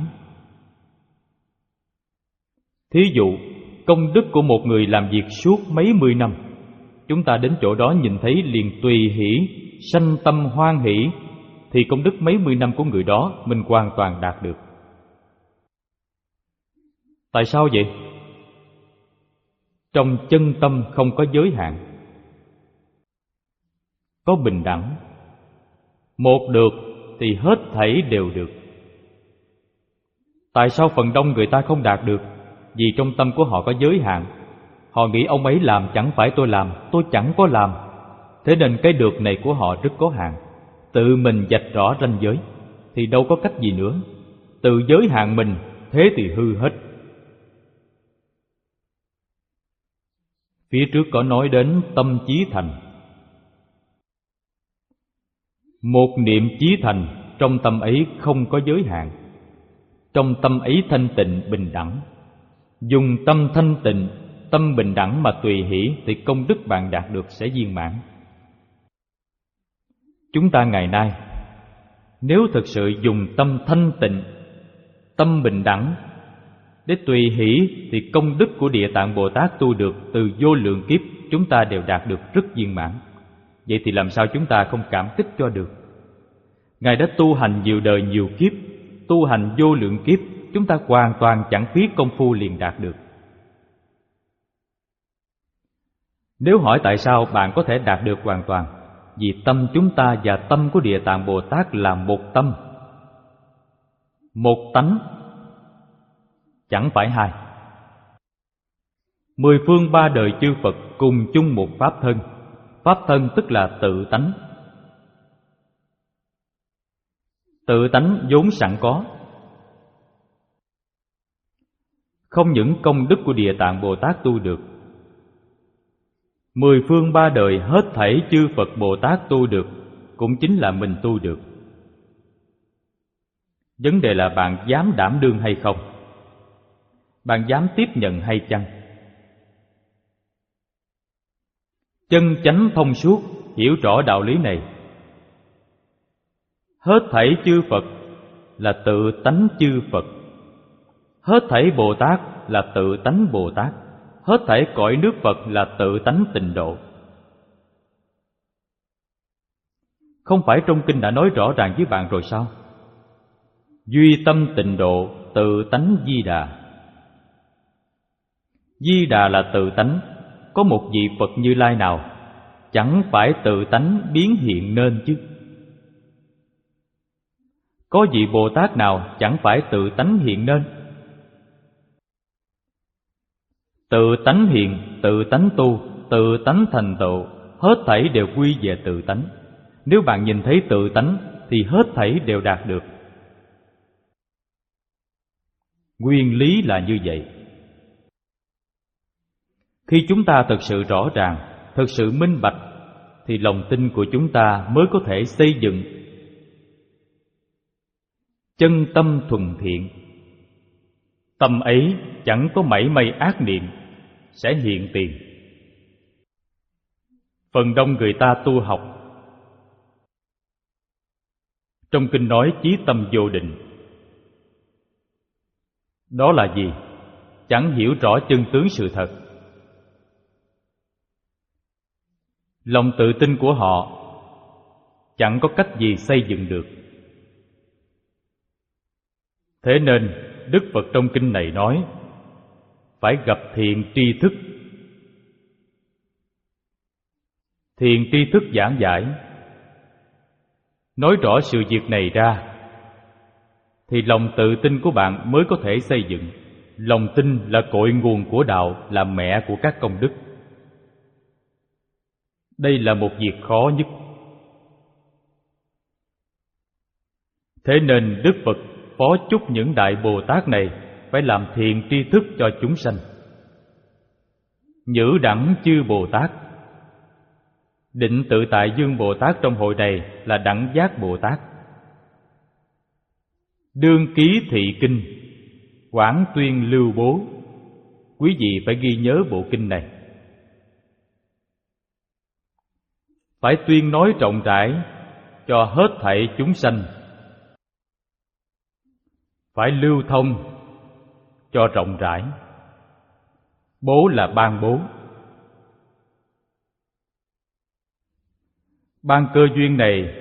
Thí dụ, công đức của một người làm việc suốt mấy mươi năm, chúng ta đến chỗ đó nhìn thấy liền tùy hỷ, sanh tâm hoan hỷ, thì công đức mấy mươi năm của người đó mình hoàn toàn đạt được. Tại sao vậy? Trong chân tâm không có giới hạn, có bình đẳng. Một được thì hết thảy đều được. Tại sao phần đông người ta không đạt được? Vì trong tâm của họ có giới hạn. Họ nghĩ ông ấy làm chẳng phải tôi làm, tôi chẳng có làm. Thế nên cái được này của họ rất có hạn. Tự mình vạch rõ ranh giới thì đâu có cách gì nữa. Tự giới hạn mình, thế thì hư hết. Phía trước có nói đến tâm chí thành. Một niệm chí thành, trong tâm ấy không có giới hạn. Trong tâm ấy thanh tịnh bình đẳng. Dùng tâm thanh tịnh, tâm bình đẳng mà tùy hỷ, thì công đức bạn đạt được sẽ viên mãn. Chúng ta ngày nay, nếu thực sự dùng tâm thanh tịnh, tâm bình đẳng để tùy hỷ, thì công đức của Địa Tạng Bồ Tát tu được từ vô lượng kiếp, chúng ta đều đạt được rất viên mãn. Vậy thì làm sao chúng ta không cảm kích cho được? Ngài đã tu hành nhiều đời nhiều kiếp, tu hành vô lượng kiếp, chúng ta hoàn toàn chẳng phí công phu liền đạt được. Nếu hỏi tại sao bạn có thể đạt được hoàn toàn, vì tâm chúng ta và tâm của Địa Tạng Bồ Tát là một tâm, một tánh, chẳng phải hai. Mười phương ba đời chư Phật cùng chung một pháp thân. Pháp thân tức là tự tánh. Tự tánh vốn sẵn có. Không những công đức của Địa Tạng Bồ Tát tu được, mười phương ba đời hết thảy chư Phật Bồ Tát tu được, cũng chính là mình tu được. Vấn đề là bạn dám đảm đương hay không? Bạn dám tiếp nhận hay chăng? Chân chánh thông suốt, hiểu rõ đạo lý này. Hết thảy chư Phật là tự tánh chư Phật. Hết thảy Bồ Tát là tự tánh Bồ Tát. Hết thảy cõi nước Phật là tự tánh tịnh độ. Không phải trong kinh đã nói rõ ràng với bạn rồi sao? Duy tâm tịnh độ, tự tánh Di Đà. Di Đà là tự tánh. Có một vị Phật Như Lai nào chẳng phải tự tánh biến hiện nên chứ? Có vị Bồ Tát nào chẳng phải tự tánh hiện nên? Tự tánh hiện, tự tánh tu, tự tánh thành tựu, hết thảy đều quy về tự tánh. Nếu bạn nhìn thấy tự tánh thì hết thảy đều đạt được. Nguyên lý là như vậy. Khi chúng ta thực sự rõ ràng, thực sự minh bạch, thì lòng tin của chúng ta mới có thể xây dựng chân tâm thuần thiện. Tâm ấy chẳng có mảy may ác niệm sẽ hiện tiền. Phần đông người ta tu học, trong kinh nói chí tâm vô định. Đó là gì? Chẳng hiểu rõ chân tướng sự thật. Lòng tự tin của họ chẳng có cách gì xây dựng được. Thế nên Đức Phật trong kinh này nói phải gặp thiện tri thức. Thiện tri thức giảng giải, nói rõ sự việc này ra, thì lòng tự tin của bạn mới có thể xây dựng. Lòng tin là cội nguồn của đạo, là mẹ của các công đức. Đây là một việc khó nhất. Thế nên Đức Phật phó chúc những Đại Bồ Tát này phải làm thiện tri thức cho chúng sanh. Nhữ đẳng chư Bồ Tát. Định Tự Tại Dương Bồ Tát trong hội này là Đẳng Giác Bồ Tát. Đương ký thị kinh, quảng tuyên lưu bố. Quý vị phải ghi nhớ bộ kinh này. Phải tuyên nói rộng rãi cho hết thảy chúng sanh. Phải lưu thông cho rộng rãi. Bố là ban bố. Ban cơ duyên này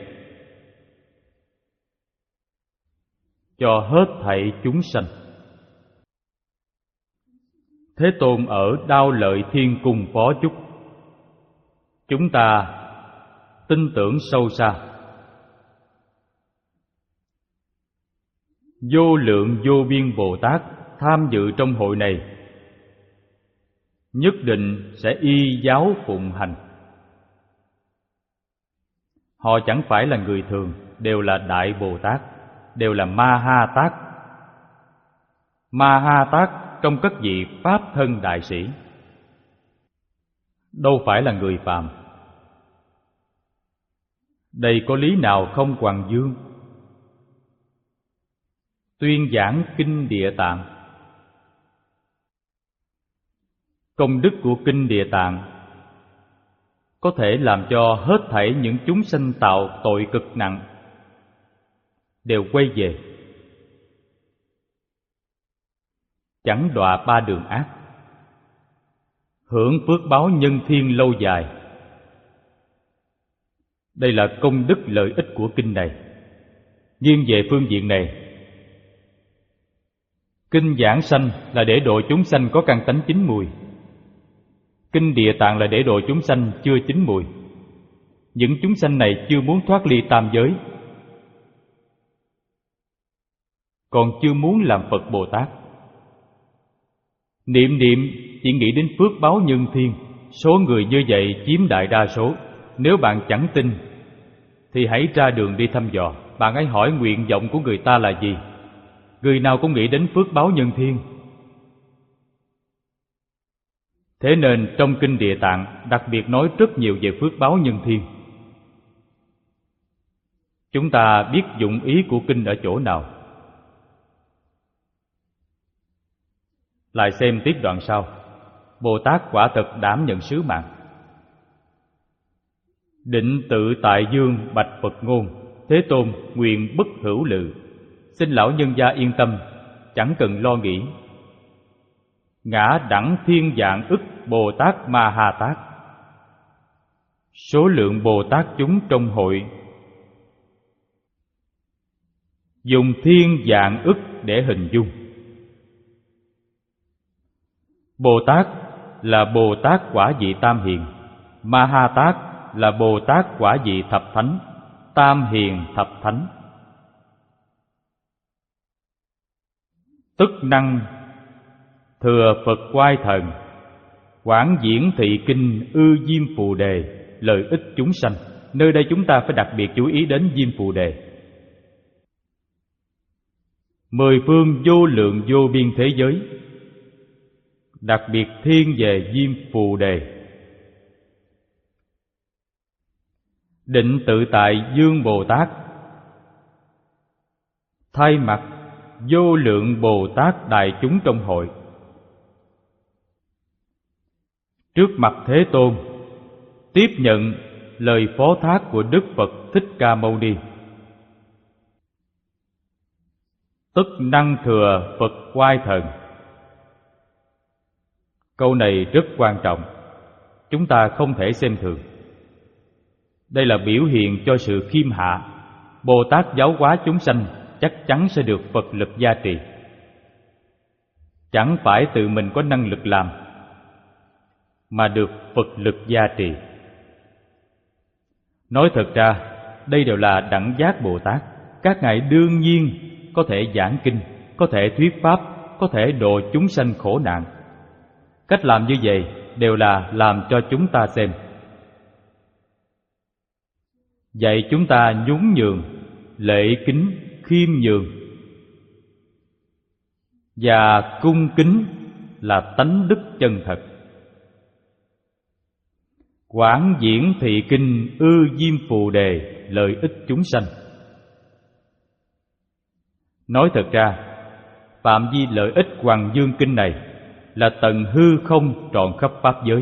cho hết thảy chúng sanh. Thế Tôn ở Đao Lợi Thiên Cung phó chúc. Chúng ta tin tưởng sâu xa. Vô lượng vô biên Bồ Tát tham dự trong hội này, nhất định sẽ y giáo phụng hành. Họ chẳng phải là người thường, đều là Đại Bồ Tát, đều là Ma Ha Tát. Ma Ha Tát trong các vị Pháp thân đại sĩ, đâu phải là người phàm. Đây có lý nào không hoằng dương? Tuyên giảng Kinh Địa Tạng. Công đức của Kinh Địa Tạng có thể làm cho hết thảy những chúng sanh tạo tội cực nặng đều quay về, chẳng đọa ba đường ác, hưởng phước báo nhân thiên lâu dài. Đây là công đức lợi ích của kinh này. Nghiêng về phương diện này, kinh giảng sanh là để độ chúng sanh có căn tánh chín mùi. Kinh Địa Tạng là để độ chúng sanh chưa chín mùi. Những chúng sanh này chưa muốn thoát ly tam giới, còn chưa muốn làm Phật Bồ Tát. Niệm niệm chỉ nghĩ đến phước báo nhân thiên. Số người như vậy chiếm đại đa số. Nếu bạn chẳng tin thì hãy ra đường đi thăm dò. Bạn ấy hỏi nguyện vọng của người ta là gì? Người nào cũng nghĩ đến phước báo nhân thiên. Thế nên trong Kinh Địa Tạng đặc biệt nói rất nhiều về phước báo nhân thiên. Chúng ta biết dụng ý của kinh ở chỗ nào? Lại xem tiếp đoạn sau. Bồ Tát quả thật đảm nhận sứ mạng. Định Tự Tại Dương bạch Phật ngôn: Thế Tôn nguyện bất hữu lự. Xin lão nhân gia yên tâm, chẳng cần lo nghĩ. Ngã đẳng thiên dạng ức Bồ Tát Ma Ha Tát. Số lượng Bồ Tát chúng trong hội dùng thiên dạng ức để hình dung. Bồ Tát là Bồ Tát quả vị tam hiền, Ma Ha Tát là Bồ Tát quả vị thập thánh, tam hiền thập thánh. Tức năng thừa Phật oai thần, Quảng diễn thị kinh ư Diêm Phù Đề, lợi ích chúng sanh. Nơi đây chúng ta phải đặc biệt chú ý đến Diêm Phù Đề. Mười phương vô lượng vô biên thế giới, đặc biệt thiên về Diêm Phù Đề. Định tự tại Dương Bồ Tát thay mặt vô lượng Bồ Tát đại chúng trong hội, trước mặt Thế Tôn tiếp nhận lời phó thác của Đức Phật Thích Ca Mâu Ni, tức năng thừa Phật oai thần. Câu này rất quan trọng, chúng ta không thể xem thường. Đây là biểu hiện cho sự khiêm hạ. Bồ Tát giáo hóa chúng sanh chắc chắn sẽ được Phật lực gia trì. Chẳng phải tự mình có năng lực làm, mà được Phật lực gia trì. Nói thật ra, đây đều là đẳng giác Bồ Tát. Các ngài đương nhiên có thể giảng kinh, có thể thuyết pháp, có thể độ chúng sanh khổ nạn. Cách làm như vậy đều là làm cho chúng ta xem, dạy chúng ta nhún nhường, lễ kính, khiêm nhường và cung kính là tánh đức chân thật. Quảng diễn thị kinh ư Diêm Phù Đề, lợi ích chúng sanh. Nói thật ra, phạm vi lợi ích Hoằng Dương Kinh này là tận hư không trọn khắp pháp giới.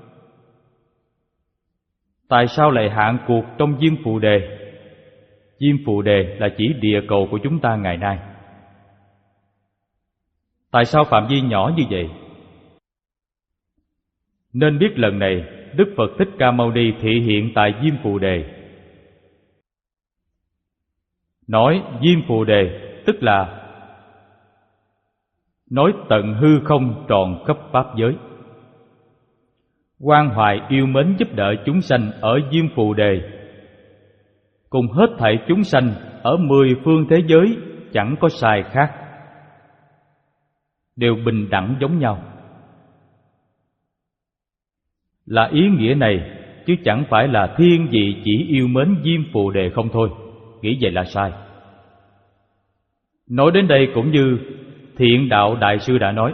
Tại sao lại hạn cuộc trong Diêm Phù Đề? Diêm Phù Đề là chỉ địa cầu của chúng ta ngày nay. Tại sao phạm vi nhỏ như vậy? Nên biết lần này Đức Phật Thích Ca Mâu Ni thị hiện tại Diêm Phù Đề. Nói Diêm Phù Đề tức là nói tận hư không tròn khắp pháp giới. Quan hoài yêu mến giúp đỡ chúng sanh ở Diêm Phù Đề, cùng hết thảy chúng sanh ở mười phương thế giới chẳng có sai khác, đều bình đẳng giống nhau. Là ý nghĩa này, chứ chẳng phải là thiên vị chỉ yêu mến Diêm Phù Đề không thôi. Nghĩ vậy là sai. Nói đến đây cũng như Thiện Đạo Đại Sư đã nói,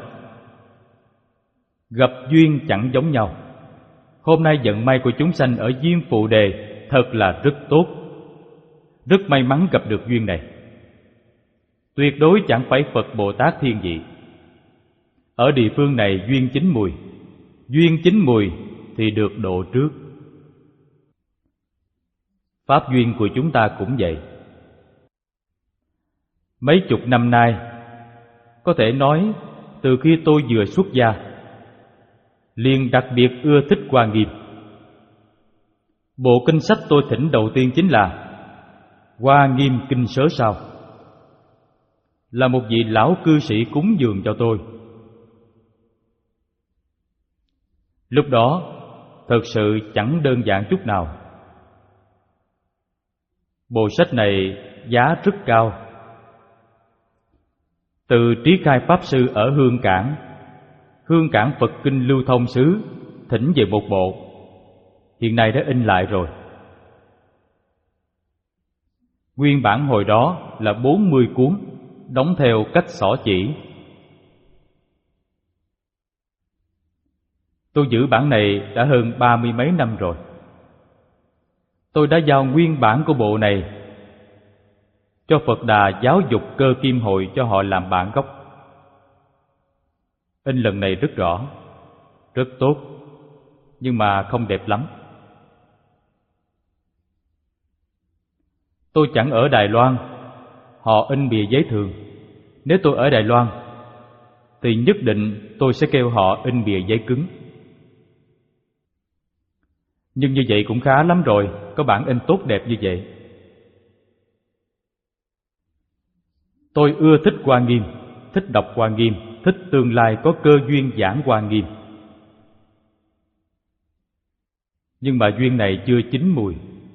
gặp duyên chẳng giống nhau. Hôm nay vận may của chúng sanh ở Diêm Phù Đề thật là rất tốt, rất may mắn gặp được duyên này. Tuyệt đối chẳng phải Phật Bồ Tát thiên vị. Ở địa phương này duyên chín mùi, duyên chín mùi thì được độ trước. Pháp duyên của chúng ta cũng vậy. Mấy chục năm nay, có thể nói từ khi tôi vừa xuất gia, liền đặc biệt ưa thích Hoa Nghiêm. Bộ kinh sách tôi thỉnh đầu tiên chính là Hoa Nghiêm Kinh Sớ Sao, là một vị lão cư sĩ cúng dường cho tôi. Lúc đó thật sự chẳng đơn giản chút nào. Bộ sách này giá rất cao. Từ Trí Khai Pháp Sư ở Hương Cảng, Hương Cảng Phật Kinh Lưu Thông Xứ thỉnh về một bộ, hiện nay đã in lại rồi. Nguyên bản hồi đó là bốn mươi cuốn, đóng theo cách xỏ chỉ. Tôi giữ bản này đã hơn ba mươi mấy năm rồi. Tôi đã giao nguyên bản của bộ này cho Phật Đà Giáo dục Cơ Kim Hội cho họ làm bản gốc. In lần này rất rõ, rất tốt, nhưng mà không đẹp lắm. Tôi chẳng ở Đài Loan, họ in bìa giấy thường. Nếu tôi ở Đài Loan thì nhất định tôi sẽ kêu họ in bìa giấy cứng. Nhưng như vậy cũng khá lắm rồi, có bản in tốt đẹp như vậy. Tôi ưa thích Hoa Nghiêm, thích đọc Hoa Nghiêm, thích tương lai có cơ duyên giảng Hoa Nghiêm. Nhưng mà duyên này chưa chín mùi.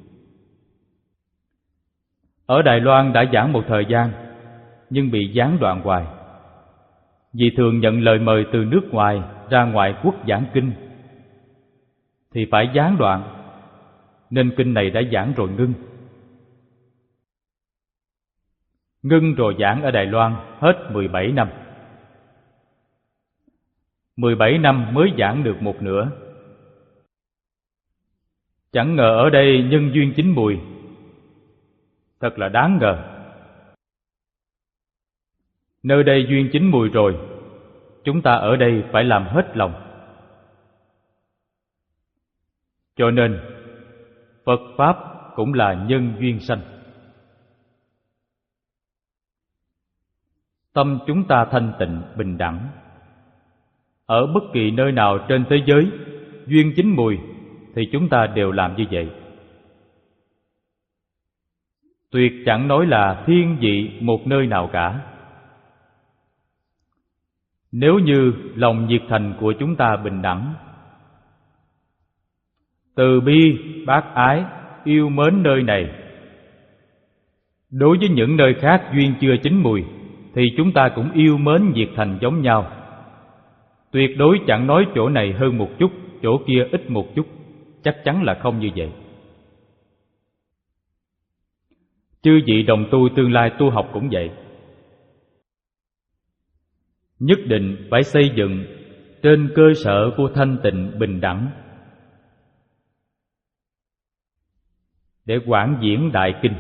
Ở Đài Loan đã giảng một thời gian, nhưng bị gián đoạn hoài. Vì thường nhận lời mời từ nước ngoài ra ngoại quốc giảng kinh, thì phải gián đoạn, nên kinh này đã giảng rồi ngưng. Ngưng rồi giảng ở Đài Loan hết mười bảy năm. mười bảy năm mới giảng được một nửa. Chẳng ngờ ở đây nhân duyên chín mùi. Thật là đáng ngờ. Nơi đây duyên chín mùi rồi, chúng ta ở đây phải làm hết lòng. Cho nên Phật Pháp cũng là nhân duyên sanh. Tâm chúng ta thanh tịnh, bình đẳng. Ở bất kỳ nơi nào trên thế giới, duyên chín mùi thì chúng ta đều làm như vậy. Tuyệt chẳng nói là thiên vị một nơi nào cả. Nếu như lòng nhiệt thành của chúng ta bình đẳng, từ bi, bác ái, yêu mến nơi này, đối với những nơi khác duyên chưa chín mùi thì chúng ta cũng yêu mến nhiệt thành giống nhau. Tuyệt đối chẳng nói chỗ này hơn một chút, chỗ kia ít một chút. Chắc chắn là không như vậy. Chư vị đồng tu tương lai tu học cũng vậy. Nhất định phải xây dựng trên cơ sở của thanh tịnh bình đẳng để quảng diễn đại kinh.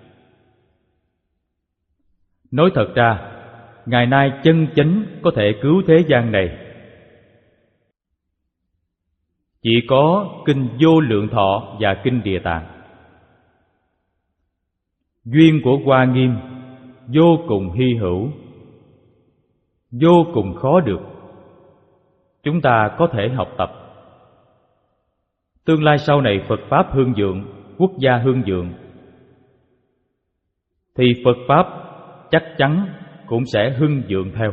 Nói thật ra, ngày nay chân chánh có thể cứu thế gian này chỉ có kinh Vô Lượng Thọ và kinh Địa Tạng. Duyên của Hoa Nghiêm vô cùng hy hữu, vô cùng khó được. Chúng ta có thể học tập. Tương lai sau này Phật Pháp hương vượng, quốc gia hương vượng, thì Phật Pháp chắc chắn cũng sẽ hưng vượng theo.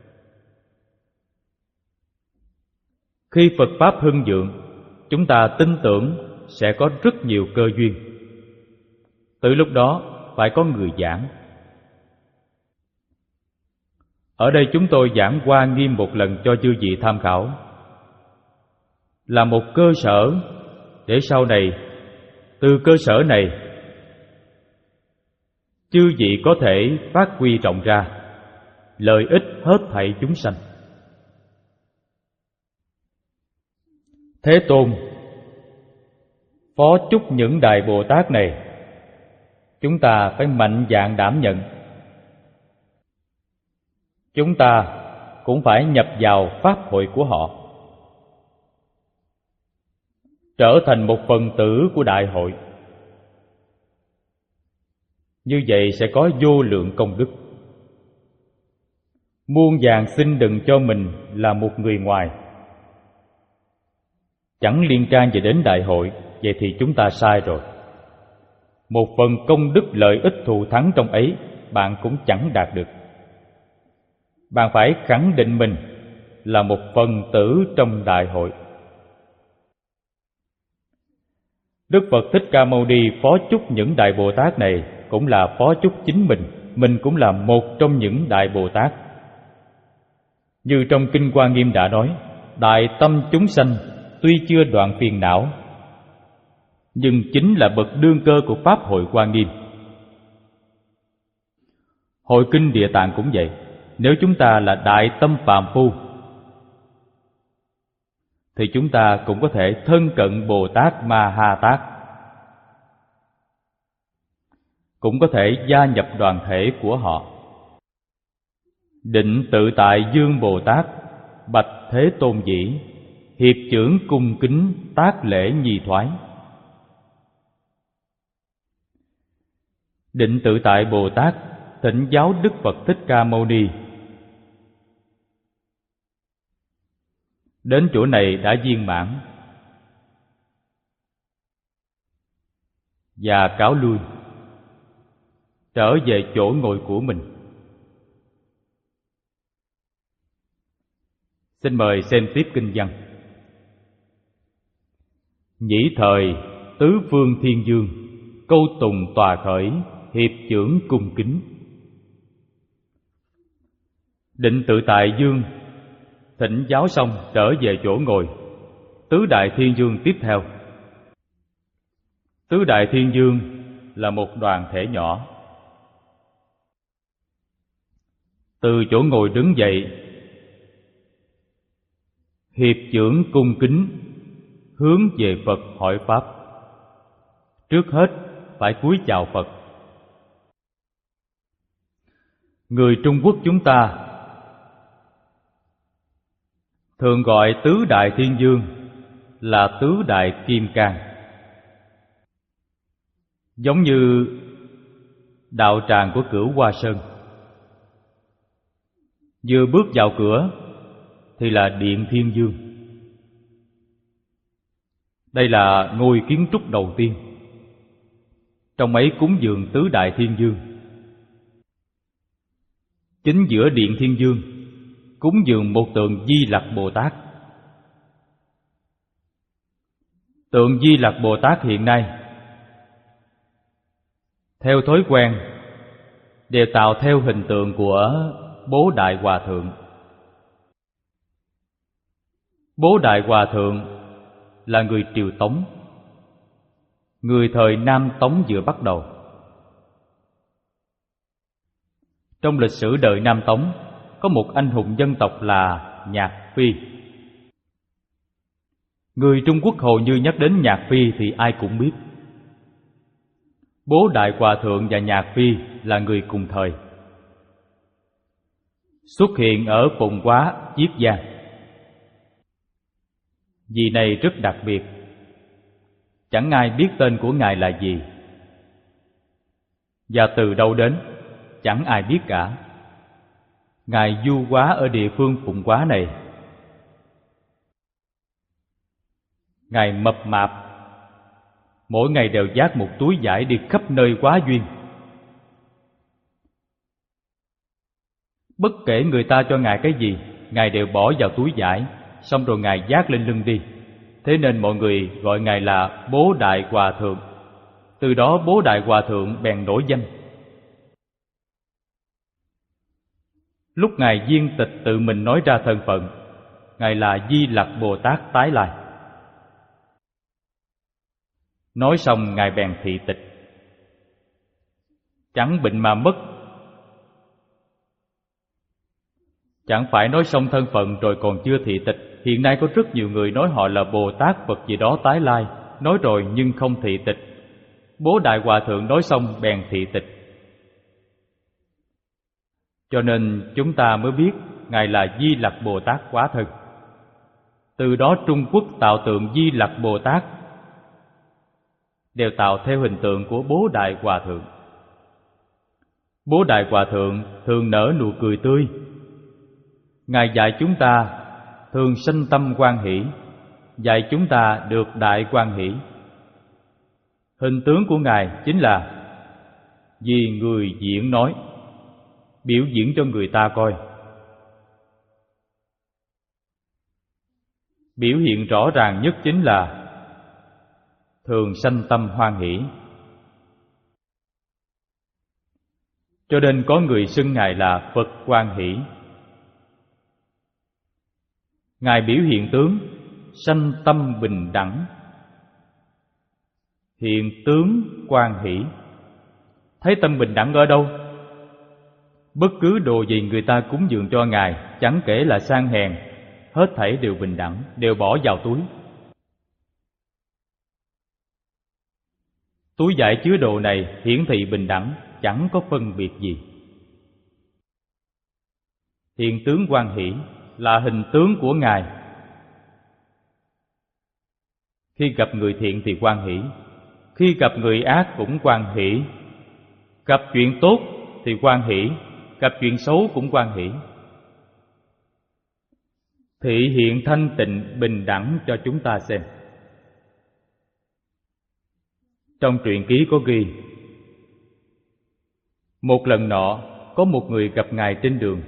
Khi Phật Pháp hưng vượng, chúng ta tin tưởng sẽ có rất nhiều cơ duyên. Từ lúc đó phải có người giảng. Ở đây chúng tôi giảng Hoa Nghiêm một lần cho chư vị tham khảo, là một cơ sở để sau này từ cơ sở này chư vị có thể phát huy rộng ra, lợi ích hết thảy chúng sanh. Thế Tôn phó chúc những Đại Bồ Tát này, chúng ta phải mạnh dạn đảm nhận. Chúng ta cũng phải nhập vào pháp hội của họ, trở thành một phần tử của đại hội. Như vậy sẽ có vô lượng công đức. Muôn vàn xin đừng cho mình là một người ngoài, chẳng liên can gì đến đại hội. Vậy thì chúng ta sai rồi. Một phần công đức lợi ích thù thắng trong ấy bạn cũng chẳng đạt được. Bạn phải khẳng định mình là một phần tử trong đại hội. Đức Phật Thích Ca Mâu Ni phó chúc những Đại Bồ Tát này cũng là phó chúc chính mình. Mình cũng là một trong những Đại Bồ Tát. Như trong Kinh Hoa Nghiêm đã nói, đại tâm chúng sanh tuy chưa đoạn phiền não, nhưng chính là bậc đương cơ của Pháp hội Hoa Nghiêm. Hội Kinh Địa Tạng cũng vậy. Nếu chúng ta là đại tâm phàm phu thì chúng ta cũng có thể thân cận Bồ Tát Ma Ha Tát, cũng có thể gia nhập đoàn thể của họ. Định Tự Tại Dương Bồ Tát bạch Thế Tôn dĩ, hiệp chưởng cung kính tác lễ nhi thoái. Định Tự Tại Bồ Tát thỉnh giáo Đức Phật Thích Ca Mâu Ni. Đến chỗ này đã viên mãn và cáo lui, trở về chỗ ngồi của mình. Xin mời xem tiếp kinh văn. Nhĩ thời tứ phương thiên dương, câu tùng tòa khởi, hiệp chưởng cung kính. Định Tự Tại Dương thỉnh giáo xong trở về chỗ ngồi, tứ đại thiên dương tiếp theo. Tứ đại thiên dương là một đoàn thể nhỏ. Từ chỗ ngồi đứng dậy, hiệp chưởng cung kính hướng về Phật hỏi pháp. Trước hết phải cúi chào Phật. Người Trung Quốc chúng ta thường gọi tứ đại thiên dương là tứ đại kim cang. Giống như đạo tràng của Cửu Hoa Sơn, vừa bước vào cửa thì là điện thiên dương. Đây là ngôi kiến trúc đầu tiên. Trong ấy cúng dường tứ đại thiên dương. Chính giữa điện thiên dương cúng dường một tượng Di Lặc Bồ Tát. Tượng Di Lặc Bồ Tát hiện nay theo thói quen đều tạo theo hình tượng của Bố Đại Hòa Thượng. Bố Đại Hòa Thượng là người Triều Tống, người thời Nam Tống vừa bắt đầu. Trong lịch sử đời Nam Tống có một anh hùng dân tộc là Nhạc Phi. Người Trung Quốc hầu như nhắc đến Nhạc Phi thì ai cũng biết. Bố Đại Hòa Thượng và Nhạc Phi là người cùng thời, xuất hiện ở Phùng Hóa, Chiết Giang. Vị này rất đặc biệt, chẳng ai biết tên của Ngài là gì, và từ đâu đến chẳng ai biết cả. Ngài du hóa ở địa phương Phùng Hóa này. Ngài mập mạp, mỗi ngày đều vác một túi vải đi khắp nơi hóa duyên. Bất kể người ta cho Ngài cái gì, Ngài đều bỏ vào túi vải, xong rồi Ngài vác lên lưng đi. Thế nên mọi người gọi Ngài là Bố Đại Hòa Thượng. Từ đó Bố Đại Hòa Thượng bèn nổi danh. Lúc Ngài viên tịch tự mình nói ra thân phận, Ngài là Di Lặc Bồ Tát tái lai. Nói xong Ngài bèn thị tịch. Chẳng bệnh mà mất. Chẳng phải nói xong thân phận rồi còn chưa thị tịch. Hiện nay có rất nhiều người nói họ là Bồ Tát Phật gì đó tái lai, nói rồi nhưng không thị tịch. Bố Đại Hòa Thượng nói xong bèn thị tịch. Cho nên chúng ta mới biết Ngài là Di Lặc Bồ Tát hóa thân. Từ đó Trung Quốc tạo tượng Di Lặc Bồ Tát đều tạo theo hình tượng của Bố Đại Hòa Thượng. Bố Đại Hòa Thượng thường nở nụ cười tươi. Ngài dạy chúng ta thường sanh tâm hoan hỷ, dạy chúng ta được đại hoan hỷ. Hình tướng của Ngài chính là vì người diễn nói, biểu diễn cho người ta coi. Biểu hiện rõ ràng nhất chính là thường sanh tâm hoan hỷ. Cho nên có người xưng Ngài là Phật hoan hỷ. Ngài biểu hiện tướng sanh tâm bình đẳng, hiện tướng hoan hỷ. Thấy tâm bình đẳng ở đâu? Bất cứ đồ gì người ta cúng dường cho Ngài, chẳng kể là sang hèn, hết thảy đều bình đẳng, đều bỏ vào túi. Túi vải chứa đồ này hiển thị bình đẳng, chẳng có phân biệt gì. Hiện tướng hoan hỷ là hình tướng của Ngài. Khi gặp người thiện thì hoan hỷ, khi gặp người ác cũng hoan hỷ. Gặp chuyện tốt thì hoan hỷ, gặp chuyện xấu cũng hoan hỷ. Thị hiện thanh tịnh bình đẳng cho chúng ta xem. Trong truyện ký có ghi, một lần nọ có một người gặp Ngài trên đường,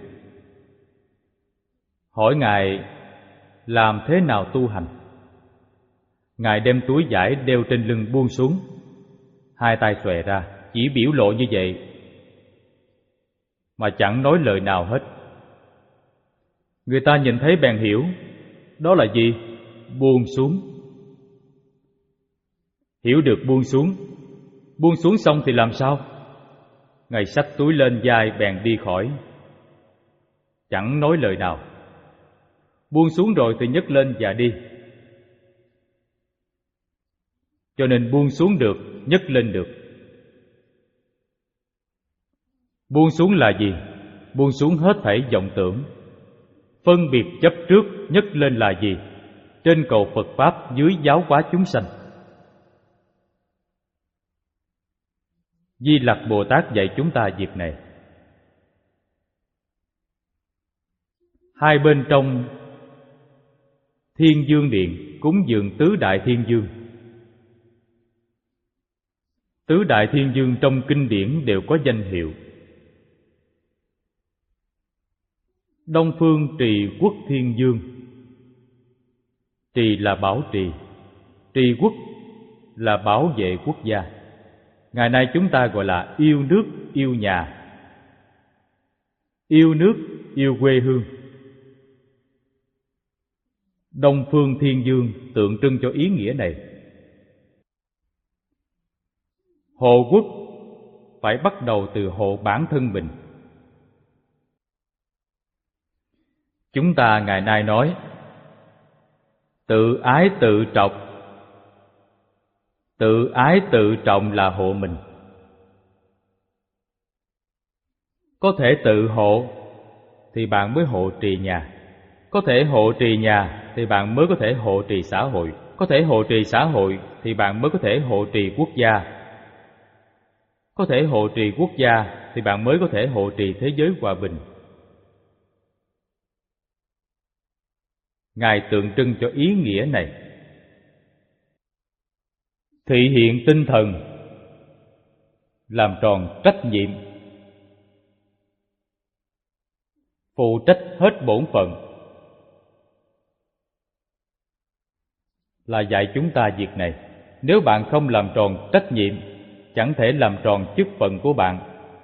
hỏi Ngài làm thế nào tu hành. Ngài đem túi vải đeo trên lưng buông xuống, hai tay xòe ra, chỉ biểu lộ như vậy mà chẳng nói lời nào hết. Người ta nhìn thấy bèn hiểu, đó là gì? buông xuống. Hiểu được buông xuống, buông xuống xong thì làm sao? Ngài xách túi lên vai bèn đi khỏi, chẳng nói lời nào. Buông xuống rồi thì nhấc lên và đi. Cho nên buông xuống được, nhấc lên được. Buông xuống là gì? Buông xuống hết thảy vọng tưởng. Phân biệt chấp trước, nhấc lên là gì? Trên cầu Phật Pháp, dưới giáo hóa chúng sanh. Di Lặc Bồ Tát dạy chúng ta việc này. Hai bên trong Thiên Dương Điện cúng dường tứ đại thiên dương. Tứ đại thiên dương trong kinh điển đều có danh hiệu. Đông phương Trì Quốc Thiên Dương. Trì là bảo trì, trì quốc là bảo vệ quốc gia. Ngày nay chúng ta gọi là yêu nước, yêu nhà. Yêu nước, yêu quê hương. Đông phương Thiên Dương tượng trưng cho ý nghĩa này. Hộ quốc phải bắt đầu từ hộ bản thân mình. Chúng ta ngày nay nói tự ái tự trọng. Tự ái tự trọng là hộ mình. Có thể tự hộ thì bạn mới hộ trì nhà. Có thể hộ trì nhà thì bạn mới có thể hộ trì xã hội. Có thể hộ trì xã hội thì bạn mới có thể hộ trì quốc gia. Có thể hộ trì quốc gia thì bạn mới có thể hộ trì thế giới hòa bình. Ngài tượng trưng cho ý nghĩa này. Thị hiện tinh thần, làm tròn trách nhiệm, phụ trách hết bổn phận, là dạy chúng ta việc này. Nếu bạn không làm tròn trách nhiệm, chẳng thể làm tròn chức phận của bạn.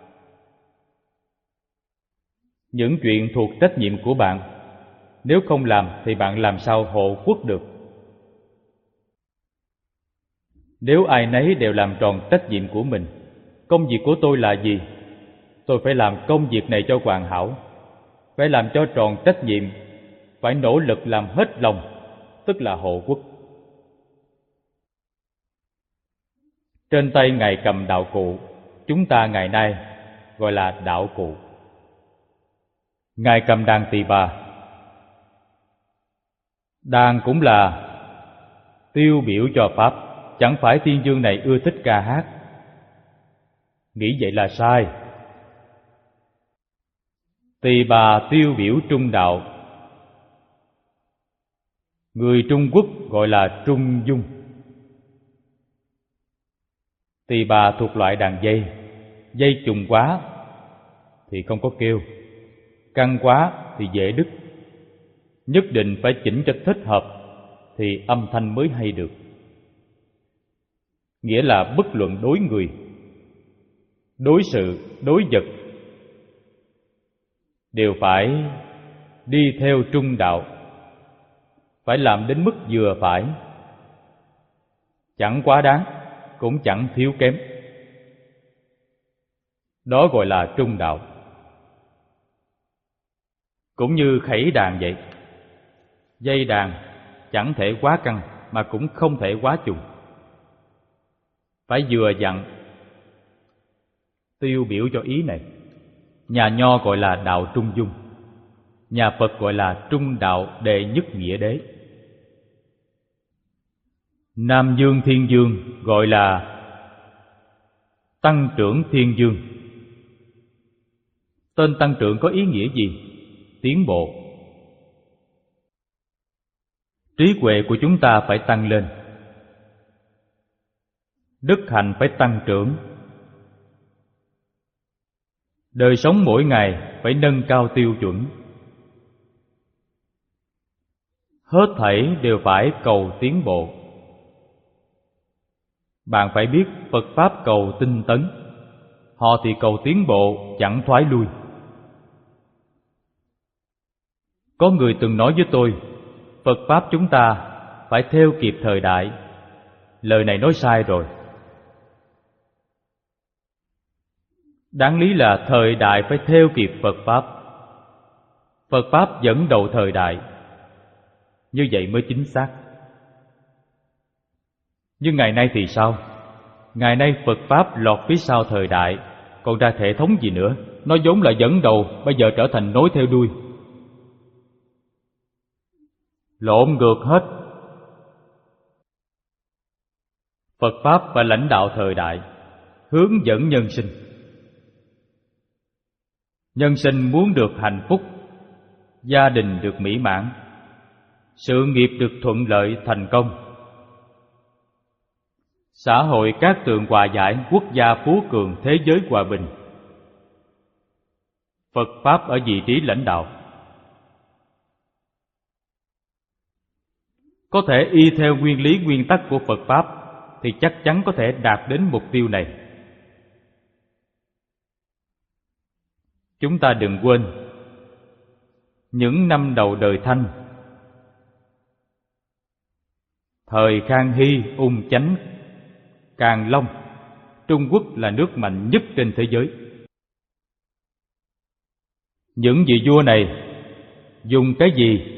Những chuyện thuộc trách nhiệm của bạn, nếu không làm thì bạn làm sao hộ quốc được? Nếu ai nấy đều làm tròn trách nhiệm của mình, công việc của tôi là gì? Tôi phải làm công việc này cho hoàn hảo, phải làm cho tròn trách nhiệm, phải nỗ lực làm hết lòng, tức là hộ quốc. Trên tay Ngài cầm đạo cụ, chúng ta ngày nay gọi là đạo cụ. Ngài cầm đàn tỳ bà. Đàn cũng là tiêu biểu cho Pháp. Chẳng phải thiên dương này ưa thích ca hát. Nghĩ vậy là sai. Tỳ bà tiêu biểu trung đạo. Người Trung Quốc gọi là trung dung. Tỳ bà thuộc loại đàn dây. Dây trùng quá thì không có kêu, căng quá thì dễ đứt. Nhất định phải chỉnh cho thích hợp thì âm thanh mới hay được. Nghĩa là bất luận đối người, đối sự, đối vật đều phải đi theo trung đạo, phải làm đến mức vừa phải, chẳng quá đáng cũng chẳng thiếu kém. Đó gọi là trung đạo. Cũng như khẩy đàn vậy, dây đàn chẳng thể quá căng mà cũng không thể quá trùng, phải vừa dặn, tiêu biểu cho ý này. Nhà Nho gọi là đạo trung dung, nhà Phật gọi là trung đạo đệ nhất nghĩa đế. Nam Dương Thiên Dương gọi là tăng trưởng Thiên Dương. Tên tăng trưởng có ý nghĩa gì? Tiến bộ. Trí huệ của chúng ta phải tăng lên, đức hạnh phải tăng trưởng, đời sống mỗi ngày phải nâng cao tiêu chuẩn. Hết thảy đều phải cầu tiến bộ. Bạn phải biết Phật Pháp cầu tinh tấn, họ thì cầu tiến bộ chẳng thoái lui. Có người từng nói với tôi, Phật Pháp chúng ta phải theo kịp thời đại. Lời này nói sai rồi. Đáng lý là thời đại phải theo kịp Phật Pháp. Phật Pháp dẫn đầu thời đại, như vậy mới chính xác. Nhưng ngày nay thì sao? Ngày nay Phật Pháp lọt phía sau thời đại, còn ra hệ thống gì nữa? Nó vốn là dẫn đầu, bây giờ trở thành nối theo đuôi. Lộn ngược hết. Phật Pháp phải lãnh đạo thời đại, hướng dẫn nhân sinh. Nhân sinh muốn được hạnh phúc, gia đình được mỹ mãn, sự nghiệp được thuận lợi thành công, xã hội cát tường hòa giải, quốc gia phú cường, thế giới hòa bình. Phật Pháp ở vị trí lãnh đạo. Có thể y theo nguyên lý nguyên tắc của Phật Pháp thì chắc chắn có thể đạt đến mục tiêu này. Chúng ta đừng quên, những năm đầu đời Thanh, thời Khang Hy, Ung Chánh, Càn Long, Trung Quốc là nước mạnh nhất trên thế giới. Những vị vua này dùng cái gì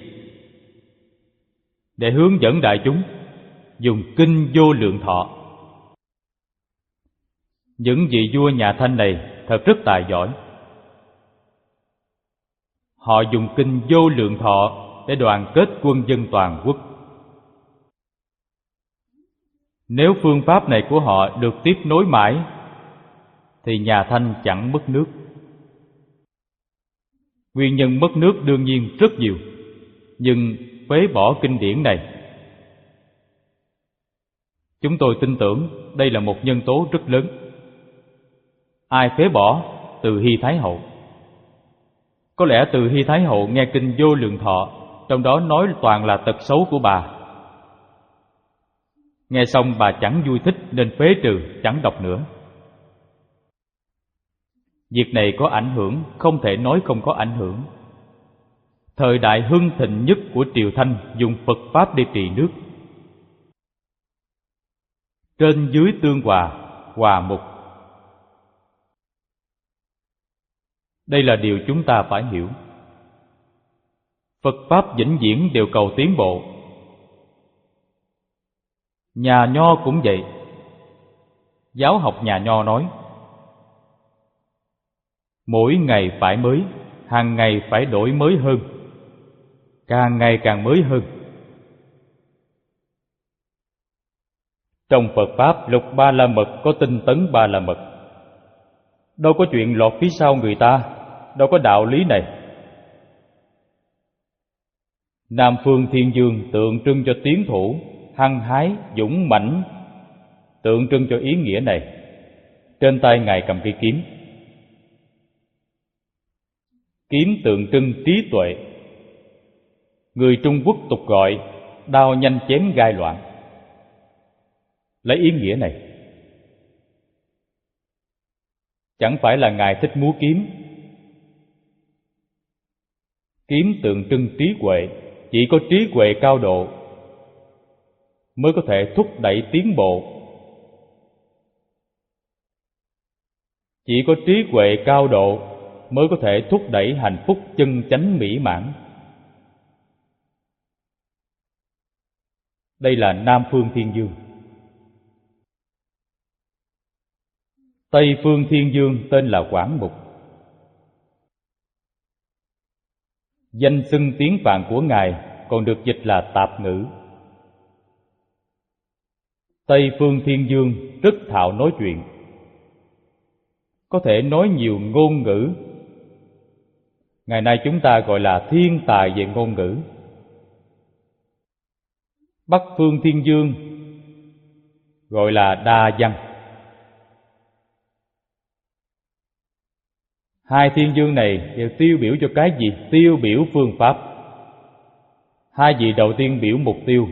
để hướng dẫn đại chúng? Dùng kinh Vô Lượng Thọ. Những vị vua nhà Thanh này thật rất tài giỏi. Họ dùng kinh Vô Lượng Thọ để đoàn kết quân dân toàn quốc. Nếu phương pháp này của họ được tiếp nối mãi thì nhà Thanh chẳng mất nước. Nguyên nhân mất nước đương nhiên rất nhiều, nhưng phế bỏ kinh điển này, chúng tôi tin tưởng đây là một nhân tố rất lớn. Ai phế bỏ? Từ Hy Thái Hậu. Có lẽ Từ Hy Thái Hậu nghe kinh Vô Lượng Thọ, trong đó nói toàn là tật xấu của bà. Nghe xong bà chẳng vui thích nên phế trừ, chẳng đọc nữa. Việc này có ảnh hưởng, không thể nói không có ảnh hưởng. Thời đại hưng thịnh nhất của triều Thanh dùng Phật Pháp để trị nước. Trên dưới tương hòa, hòa mục. Đây là điều chúng ta phải hiểu. Phật Pháp vĩnh viễn đều cầu tiến bộ. Nhà Nho cũng vậy. Giáo học nhà Nho nói, mỗi ngày phải mới, hàng ngày phải đổi mới hơn, càng ngày càng mới hơn. Trong Phật Pháp, Lục Ba La Mật có tinh tấn Ba La Mật. Đâu có chuyện lọt phía sau người ta, đâu có đạo lý này. Nam Phương Thiên Dương tượng trưng cho tiến thủ, hăng hái, dũng mãnh, tượng trưng cho ý nghĩa này. Trên tay Ngài cầm cây kiếm. Kiếm tượng trưng trí tuệ. Người Trung Quốc tục gọi đao nhanh chém gai loạn. Lấy ý nghĩa này, chẳng phải là Ngài thích múa kiếm. Kiếm tượng trưng trí huệ, chỉ có trí huệ cao độ mới có thể thúc đẩy tiến bộ. Chỉ có trí huệ cao độ mới có thể thúc đẩy hạnh phúc chân chánh mỹ mãn. Đây là Nam Phương Thiên Dương. Tây Phương Thiên Dương tên là Quảng Mục. Danh xưng tiếng Phạn của Ngài còn được dịch là tạp ngữ. Tây Phương Thiên Dương rất thạo nói chuyện, có thể nói nhiều ngôn ngữ. Ngày nay chúng ta gọi là thiên tài về ngôn ngữ. Bắc Phương Thiên Dương gọi là đa văn. Hai thiên dương này đều tiêu biểu cho cái gì? Tiêu biểu phương pháp. Hai vị đầu tiên biểu mục tiêu.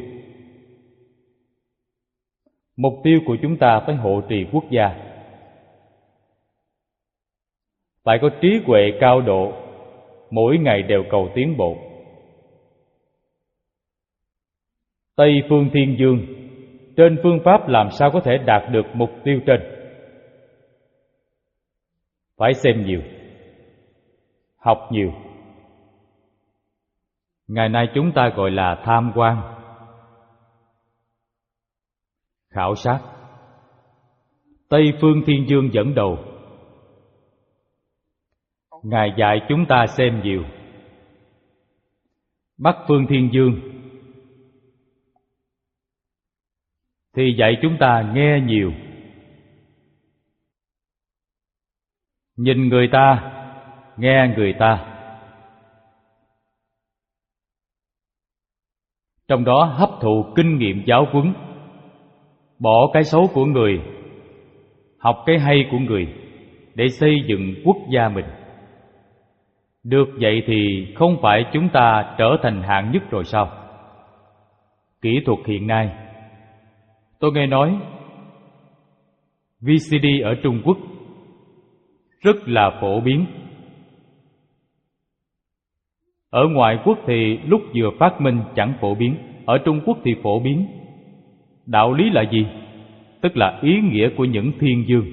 Mục tiêu của chúng ta phải hộ trì quốc gia, phải có trí huệ cao độ, mỗi ngày đều cầu tiến bộ. Tây phương thiên dương, trên phương pháp làm sao có thể đạt được mục tiêu trên? Phải xem nhiều, học nhiều. Ngày nay chúng ta gọi là tham quan, khảo sát. Tây phương thiên dương dẫn đầu, Ngài dạy chúng ta xem nhiều. Bắc phương thiên dương thì dạy chúng ta nghe nhiều. Nhìn người ta, nghe người ta. Trong đó hấp thụ kinh nghiệm giáo huấn, bỏ cái xấu của người, học cái hay của người để xây dựng quốc gia mình. Được vậy thì không phải chúng ta trở thành hạng nhất rồi sao? Kỹ thuật hiện nay, tôi nghe nói vê xê đê ở Trung Quốc rất là phổ biến. Ở ngoại quốc thì lúc vừa phát minh chẳng phổ biến, ở Trung Quốc thì phổ biến. Đạo lý là gì? Tức là ý nghĩa của những thiên dương.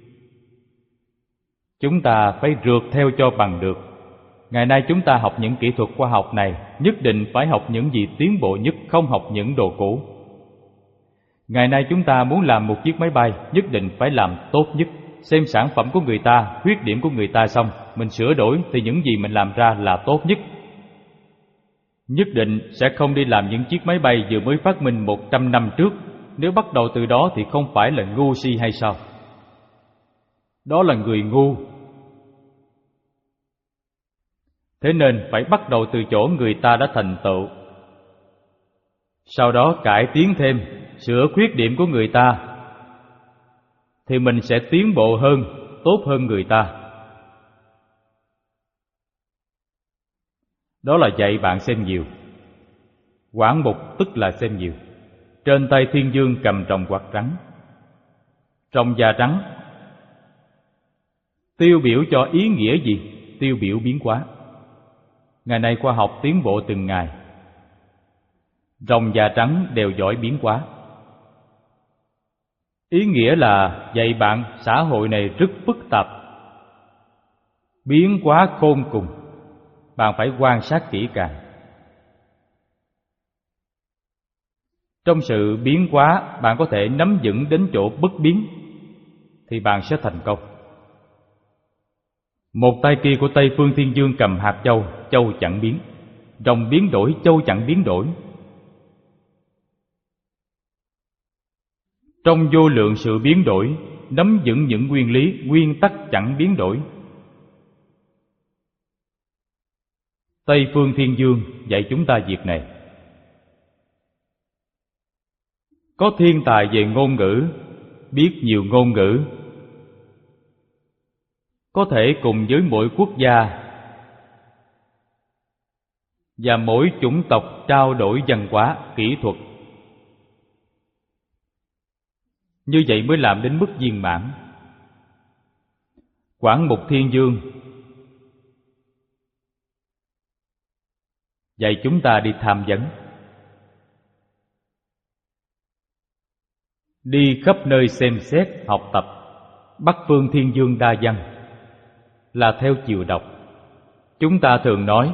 Chúng ta phải rượt theo cho bằng được. Ngày nay chúng ta học những kỹ thuật khoa học này, nhất định phải học những gì tiến bộ nhất, không học những đồ cũ. Ngày nay chúng ta muốn làm một chiếc máy bay, nhất định phải làm tốt nhất. Xem sản phẩm của người ta, khuyết điểm của người ta xong, mình sửa đổi thì những gì mình làm ra là tốt nhất. Nhất định sẽ không đi làm những chiếc máy bay vừa mới phát minh một trăm năm trước. Nếu bắt đầu từ đó thì không phải là ngu si hay sao? Đó là người ngu. Thế nên phải bắt đầu từ chỗ người ta đã thành tựu, sau đó cải tiến thêm, sửa khuyết điểm của người ta, thì mình sẽ tiến bộ hơn, tốt hơn người ta. Đó là dạy bạn xem nhiều. Quảng mục tức là xem nhiều. Trên tay thiên dương cầm rồng hoặc rắn. Rồng và rắn tiêu biểu cho ý nghĩa gì? Tiêu biểu biến hóa. Ngày nay khoa học tiến bộ từng ngày. Rồng và rắn đều giỏi biến hóa. Ý nghĩa là dạy bạn xã hội này rất phức tạp, biến hóa khôn cùng. Bạn phải quan sát kỹ càng. Trong sự biến hóa, bạn có thể nắm vững đến chỗ bất biến, thì bạn sẽ thành công. Một tay kia của Tây phương thiên dương cầm hạt châu, châu chẳng biến. Rồng biến đổi, châu chẳng biến đổi. Trong vô lượng sự biến đổi, nắm vững những nguyên lý, nguyên tắc chẳng biến đổi. Tây phương thiên dương dạy chúng ta việc này. Có thiên tài về ngôn ngữ, biết nhiều ngôn ngữ, có thể cùng với mỗi quốc gia và mỗi chủng tộc trao đổi văn hóa, kỹ thuật. Như vậy mới làm đến mức viên mãn. Quảng mục thiên dương dạy chúng ta đi tham vấn, đi khắp nơi xem xét, học tập. Bắc phương thiên dương đa văn là theo chiều đọc. Chúng ta thường nói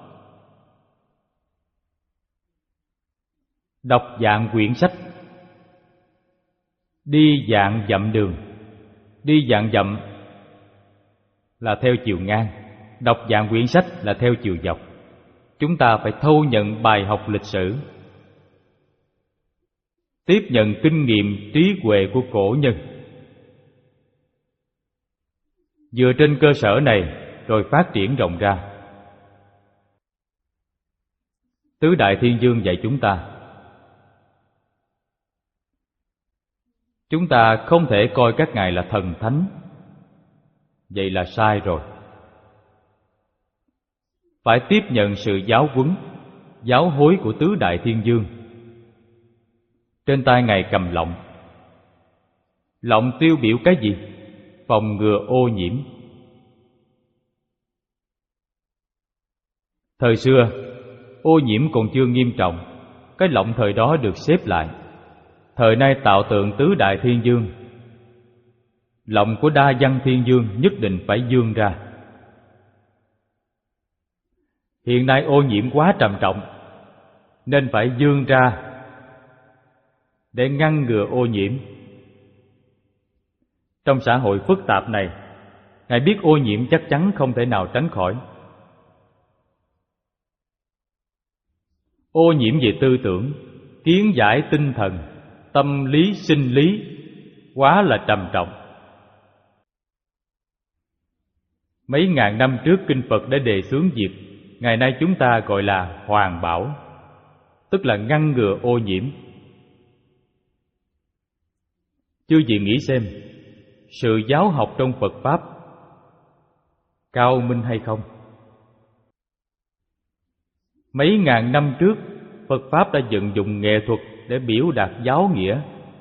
đọc vạn quyển sách, đi vạn dặm đường. Đi vạn dặm là theo chiều ngang, đọc vạn quyển sách là theo chiều dọc. Chúng ta phải thâu nhận bài học lịch sử, tiếp nhận kinh nghiệm trí huệ của cổ nhân. Dựa trên cơ sở này rồi phát triển rộng ra. Tứ đại thiên dương dạy chúng ta, chúng ta không thể coi các ngài là thần thánh. Vậy là sai rồi. Phải tiếp nhận sự giáo huấn, giáo hối của tứ đại thiên dương. Trên tay ngài cầm lọng. Lọng tiêu biểu cái gì? Phòng ngừa ô nhiễm. Thời xưa, ô nhiễm còn chưa nghiêm trọng, cái lọng thời đó được xếp lại. Thời nay tạo tượng tứ đại thiên dương, lọng của đa văn thiên dương nhất định phải dương ra. Hiện nay ô nhiễm quá trầm trọng, nên phải dương ra để ngăn ngừa ô nhiễm. Trong xã hội phức tạp này, Ngài biết ô nhiễm chắc chắn không thể nào tránh khỏi. Ô nhiễm về tư tưởng, kiến giải tinh thần, tâm lý sinh lý quá là trầm trọng. Mấy ngàn năm trước Kinh Phật đã đề xướng việc ngày nay chúng ta gọi là hoàn bảo, tức là ngăn ngừa ô nhiễm. Chư vị nghĩ xem, sự giáo học trong Phật Pháp cao minh hay không? Mấy ngàn năm trước, Phật Pháp đã vận dụng nghệ thuật để biểu đạt giáo nghĩa.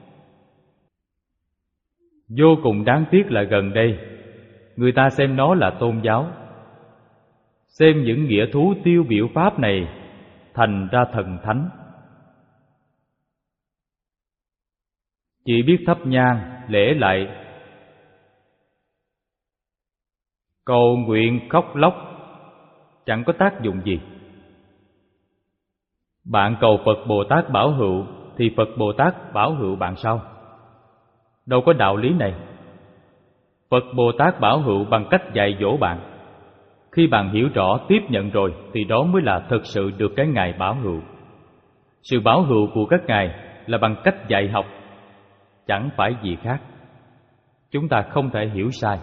Vô cùng đáng tiếc là gần đây, người ta xem nó là tôn giáo, xem những nghĩa thú tiêu biểu Pháp này thành ra thần thánh. Chỉ biết thắp nhang, lễ lạy, cầu nguyện khóc lóc, chẳng có tác dụng gì. Bạn cầu Phật Bồ Tát bảo hữu thì Phật Bồ Tát bảo hữu bạn sao? Đâu có đạo lý này. Phật Bồ Tát bảo hữu bằng cách dạy dỗ bạn. Khi bạn hiểu rõ, tiếp nhận rồi thì đó mới là thực sự được cái Ngài bảo hữu. Sự bảo hữu của các Ngài là bằng cách dạy học, chẳng phải gì khác. Chúng ta không thể hiểu sai.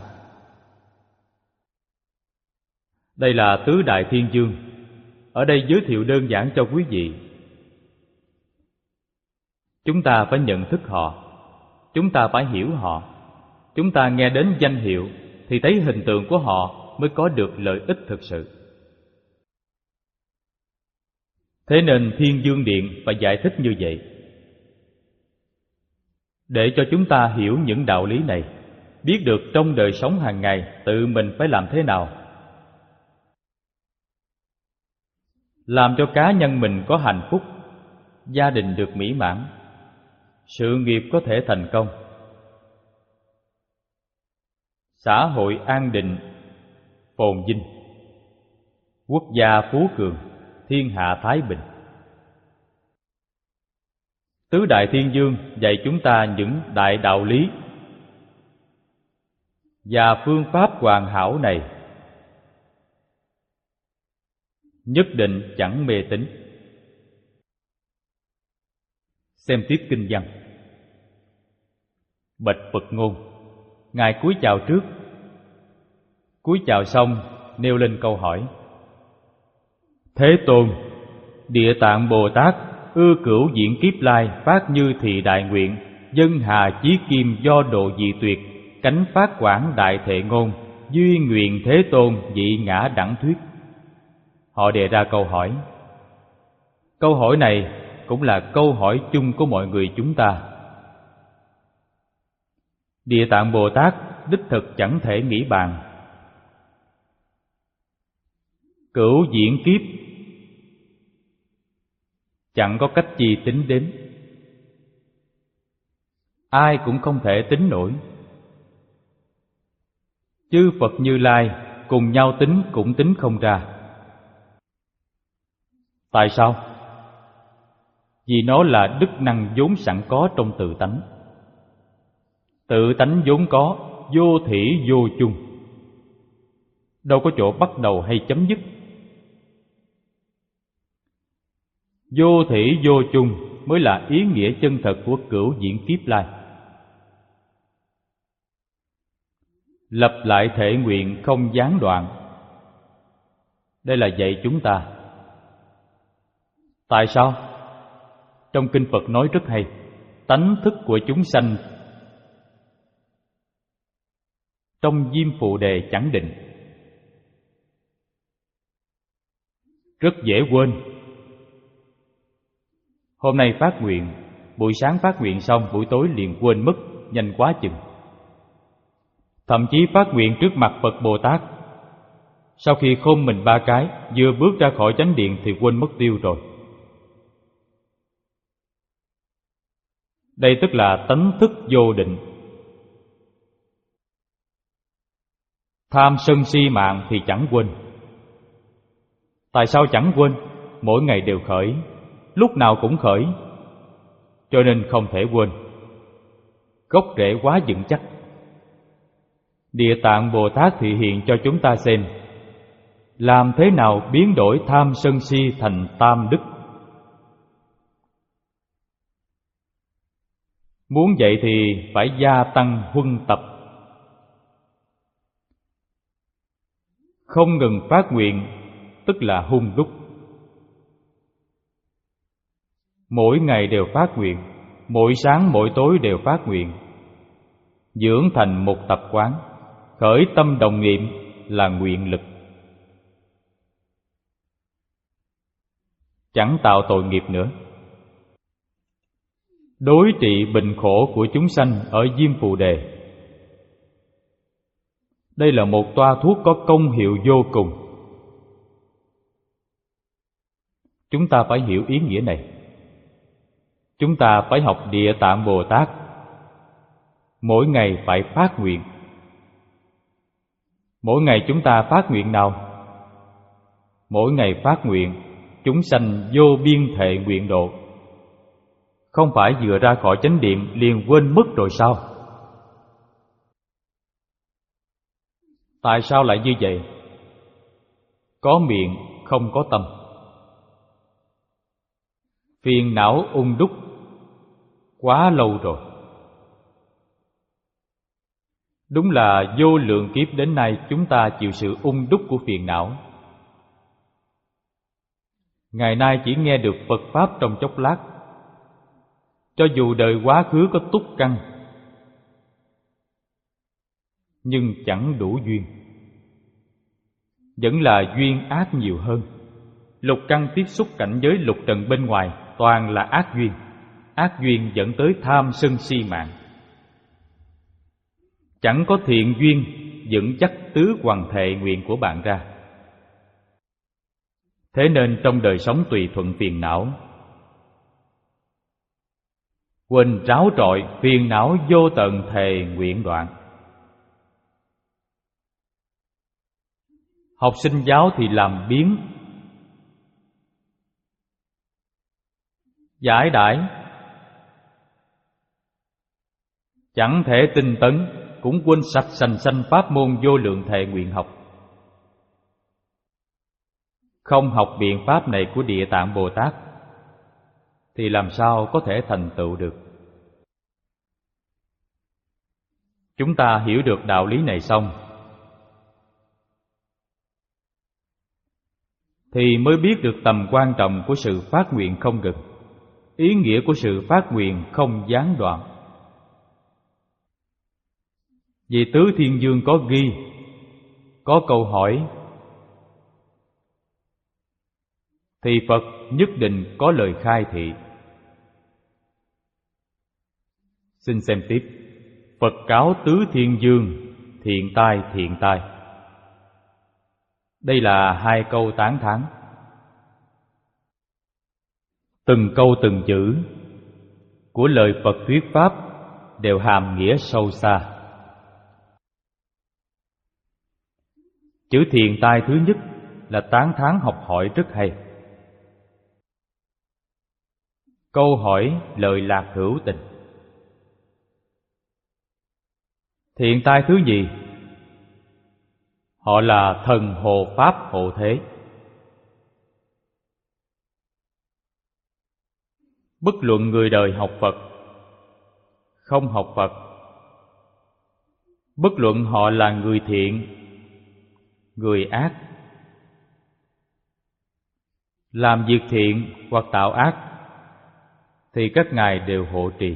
Đây là tứ đại thiên dương. Ở đây giới thiệu đơn giản cho quý vị. Chúng ta phải nhận thức họ, chúng ta phải hiểu họ. Chúng ta nghe đến danh hiệu thì thấy hình tượng của họ mới có được lợi ích thực sự. Thế nên Thiên Dương Điện phải giải thích như vậy, để cho chúng ta hiểu những đạo lý này, biết được trong đời sống hàng ngày tự mình phải làm thế nào, làm cho cá nhân mình có hạnh phúc, gia đình được mỹ mãn, sự nghiệp có thể thành công, xã hội an định, phồn vinh, quốc gia phú cường, thiên hạ thái bình. Tứ đại thiên dương dạy chúng ta những đại đạo lý và phương pháp hoàn hảo này, nhất định chẳng mê tín. Xem tiếp kinh văn. Bạch Phật ngôn. Ngài cúi chào trước. Cúi chào xong, nêu lên câu hỏi: Thế Tôn, Địa Tạng Bồ Tát ưa cửu diễn kiếp lai phát như thị đại nguyện, dân hà chí kim do độ dị tuyệt, cánh phát quảng đại thệ ngôn, duy nguyện Thế Tôn dị ngã đẳng thuyết. Họ đề ra câu hỏi. Câu hỏi này cũng là câu hỏi chung của mọi người chúng ta. Địa Tạng Bồ Tát đích thực chẳng thể nghĩ bàn. Cửu diễn kiếp chẳng có cách gì tính đếm, ai cũng không thể tính nổi. Chư Phật Như Lai cùng nhau tính cũng tính không ra. Tại sao? Vì nó là đức năng vốn sẵn có trong tự tánh. Tự tánh vốn có, vô thỉ vô chung, đâu có chỗ bắt đầu hay chấm dứt. Vô thỉ vô chung mới là ý nghĩa chân thật của cửu diễn kiếp lai. Lập lại thể nguyện không gián đoạn, đây là dạy chúng ta. Tại sao? Trong Kinh Phật nói rất hay, tánh thức của chúng sanh trong diêm phù đề chẳng định, rất dễ quên. Hôm nay phát nguyện, buổi sáng phát nguyện xong, buổi tối liền quên mất, nhanh quá chừng. Thậm chí phát nguyện trước mặt Phật Bồ Tát, sau khi khom mình ba cái, vừa bước ra khỏi chánh điện thì quên mất tiêu rồi. Đây tức là tánh thức vô định. Tham sân si mạng thì chẳng quên. Tại sao chẳng quên? Mỗi ngày đều khởi, lúc nào cũng khởi, cho nên không thể quên. Gốc rễ quá vững chắc. Địa Tạng Bồ Tát thị hiện cho chúng ta xem làm thế nào biến đổi tham sân si thành tam đức. Muốn vậy thì phải gia tăng huân tập, không ngừng phát nguyện, tức là hung đúc. Mỗi ngày đều phát nguyện, mỗi sáng mỗi tối đều phát nguyện, dưỡng thành một tập quán, khởi tâm đồng niệm là nguyện lực. Chẳng tạo tội nghiệp nữa. Đối trị bệnh khổ của chúng sanh ở Diêm Phù Đề. Đây là một toa thuốc có công hiệu vô cùng. Chúng ta phải hiểu ý nghĩa này. Chúng ta phải học Địa Tạng Bồ Tát, mỗi ngày phải phát nguyện. Mỗi ngày chúng ta phát nguyện nào? Mỗi ngày phát nguyện chúng sanh vô biên thệ nguyện độ. Không phải vừa ra khỏi chánh điện liền quên mất rồi sao? Tại sao lại như vậy? Có miệng không có tâm. Phiền não ung đúc quá lâu rồi. Đúng là vô lượng kiếp đến nay chúng ta chịu sự ung đúc của phiền não. Ngày nay chỉ nghe được Phật Pháp trong chốc lát. Cho dù đời quá khứ có túc căn, nhưng chẳng đủ duyên. Vẫn là duyên ác nhiều hơn. Lục căn tiếp xúc cảnh giới lục trần bên ngoài toàn là ác duyên. Ác duyên dẫn tới tham sân si mạng. Chẳng có thiện duyên vững chắc tứ hoằng thệ nguyện của bạn ra. Thế nên trong đời sống tùy thuận phiền não, quên ráo trọi phiền não vô tận thề nguyện đoạn. Học sinh giáo thì làm biếng, giải đãi, chẳng thể tinh tấn, cũng quên sạch sành sanh pháp môn vô lượng thệ nguyện học. Không học biện pháp này của Địa Tạng Bồ Tát thì làm sao có thể thành tựu được. Chúng ta hiểu được đạo lý này xong thì mới biết được tầm quan trọng của sự phát nguyện không ngừng, ý nghĩa của sự phát nguyện không gián đoạn. Vì Tứ Thiên Dương có ghi, có câu hỏi, thì Phật nhất định có lời khai thị. Xin xem tiếp. Phật cáo Tứ Thiên Dương, thiện tai thiện tai. Đây là hai câu tán thán. Từng câu từng chữ của lời Phật thuyết pháp đều hàm nghĩa sâu xa. Chữ thiện tai thứ nhất là tán thán học hỏi rất hay. Câu hỏi lời lạc hữu tình. Thiện tai thứ nhì, họ là thần hộ pháp hộ thế. Bất luận người đời học Phật, không học Phật, bất luận họ là người thiện, người ác, làm việc thiện hoặc tạo ác, thì các ngài đều hộ trì.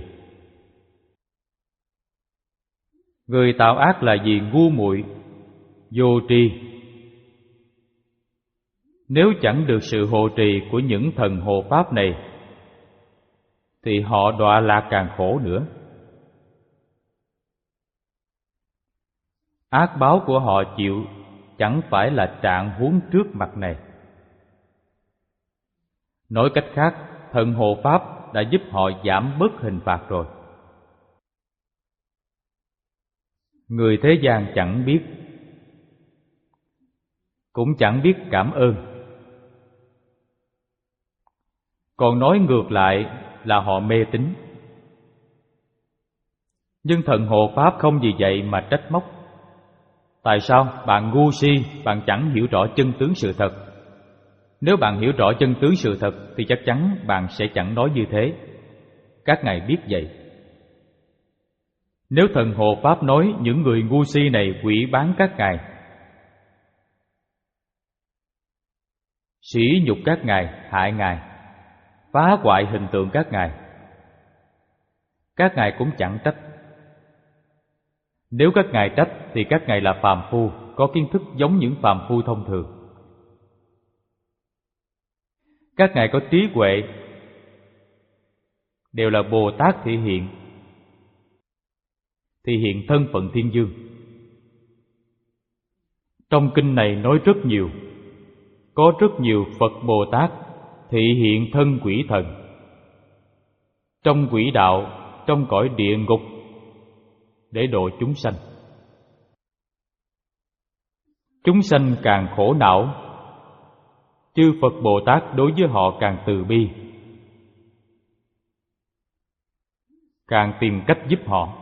Người tạo ác là vì ngu muội, vô tri. Nếu chẳng được sự hộ trì của những thần hộ pháp này thì họ đọa lạc càng khổ nữa. Ác báo của họ chịu chẳng phải là trạng huống trước mặt này. Nói cách khác, thần hộ pháp đã giúp họ giảm bớt hình phạt rồi. Người thế gian chẳng biết, cũng chẳng biết cảm ơn. Còn nói ngược lại là họ mê tín. Nhưng thần hộ Pháp không vì vậy mà trách móc. Tại sao? Bạn ngu si, bạn chẳng hiểu rõ chân tướng sự thật. Nếu bạn hiểu rõ chân tướng sự thật thì chắc chắn bạn sẽ chẳng nói như thế. Các ngài biết vậy. Nếu thần hộ Pháp nói những người ngu si này quỷ bán các ngài, sỉ nhục các ngài, hại ngài, phá hoại hình tượng các ngài, các ngài cũng chẳng trách. Nếu các ngài trách thì các ngài là phàm phu, có kiến thức giống những phàm phu thông thường. Các ngài có trí huệ, đều là Bồ Tát thị hiện, thị hiện thân phận thiên dương. Trong kinh này nói rất nhiều, có rất nhiều Phật Bồ Tát thị hiện thân quỷ thần, trong quỷ đạo, trong cõi địa ngục để độ chúng sanh. Chúng sanh càng khổ não, chư Phật Bồ Tát đối với họ càng từ bi, càng tìm cách giúp họ.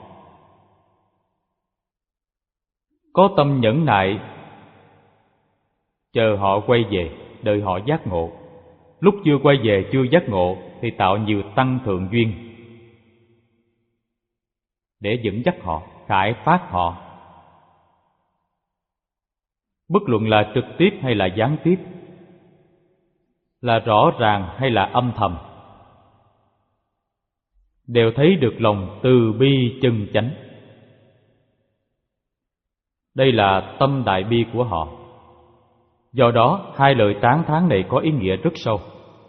Có tâm nhẫn nại, chờ họ quay về, đợi họ giác ngộ. Lúc chưa quay về, chưa giác ngộ thì tạo nhiều tăng thượng duyên để dẫn dắt họ, khải phát họ. Bất luận là trực tiếp hay là gián tiếp, là rõ ràng hay là âm thầm, đều thấy được lòng từ bi chân chánh. Đây là tâm đại bi của họ. Do đó, hai lời tán thán này có ý nghĩa rất sâu.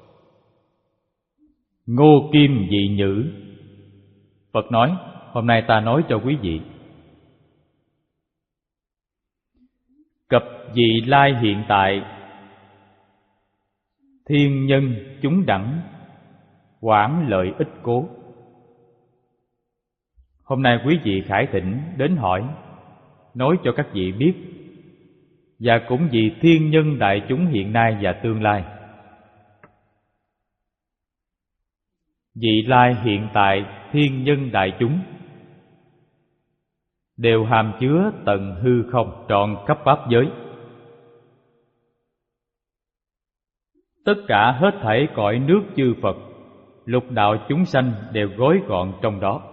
Ngô kim dị nhữ. Phật nói, hôm nay ta nói cho quý vị. Cập vị lai hiện tại, thiên nhân chúng đẳng, quảng lợi ích cố. Hôm nay quý vị khải thỉnh đến hỏi, nói cho các vị biết, và cũng vì thiên nhân đại chúng hiện nay và tương lai. Vị lai hiện tại, thiên nhân đại chúng đều hàm chứa tận hư không, trọn khắp pháp giới. Tất cả hết thảy cõi nước chư Phật, lục đạo chúng sanh đều gói gọn trong đó.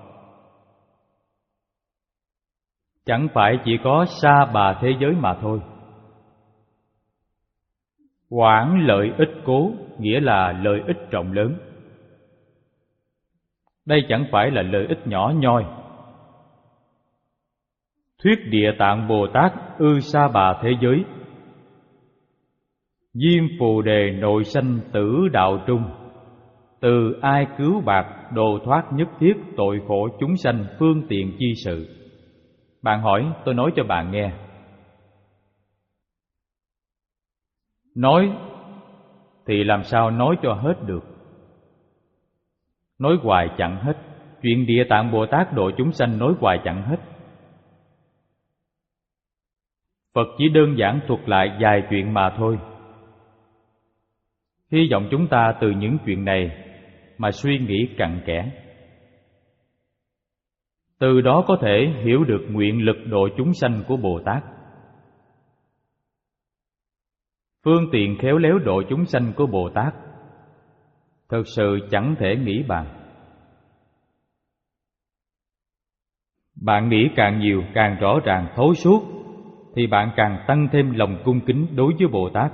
Chẳng phải chỉ có sa bà thế giới mà thôi. Quảng lợi ích cố nghĩa là lợi ích rộng lớn. Đây chẳng phải là lợi ích nhỏ nhoi. Thuyết Địa Tạng Bồ Tát ư sa bà thế giới, Diêm Phù Đề nội sanh tử đạo trung, từ ai cứu bạc độ thoát nhất thiết tội khổ chúng sanh phương tiện chi sự. Bạn hỏi, tôi nói cho bạn nghe. Nói thì làm sao nói cho hết được. Nói hoài chẳng hết. Chuyện Địa Tạng Bồ Tát độ chúng sanh nói hoài chẳng hết. Phật chỉ đơn giản thuật lại vài chuyện mà thôi. Hy vọng chúng ta từ những chuyện này mà suy nghĩ cặn kẽ, từ đó có thể hiểu được nguyện lực độ chúng sanh của Bồ Tát. Phương tiện khéo léo độ chúng sanh của Bồ Tát thực sự chẳng thể nghĩ bàn. Bạn nghĩ càng nhiều, càng rõ ràng thấu suốt, thì bạn càng tăng thêm lòng cung kính đối với Bồ Tát.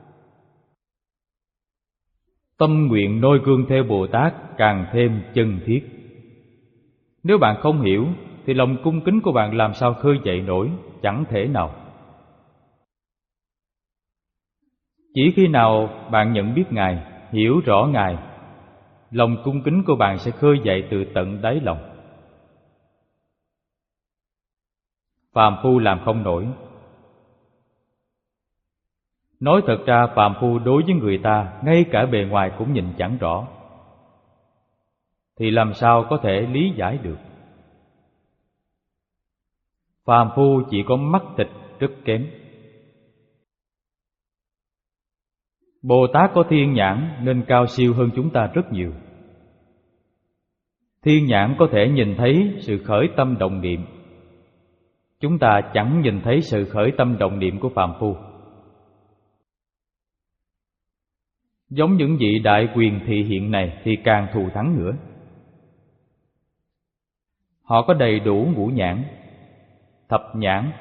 Tâm nguyện noi gương theo Bồ Tát càng thêm chân thiết. Nếu bạn không hiểu thì lòng cung kính của bạn làm sao khơi dậy nổi, chẳng thể nào. Chỉ khi nào bạn nhận biết Ngài, hiểu rõ Ngài, lòng cung kính của bạn sẽ khơi dậy từ tận đáy lòng. Phàm phu làm không nổi. Nói thật ra phàm phu đối với người ta, ngay cả bề ngoài cũng nhìn chẳng rõ. thì làm sao có thể lý giải được. Phàm phu chỉ có mắt thịt rất kém. Bồ Tát có thiên nhãn nên cao siêu hơn chúng ta rất nhiều. Thiên nhãn có thể nhìn thấy sự khởi tâm động niệm. Chúng ta chẳng nhìn thấy sự khởi tâm động niệm của phàm phu. Giống những vị đại quyền thị hiện này thì càng thù thắng nữa. Họ có đầy đủ ngũ nhãn, thập nhãn.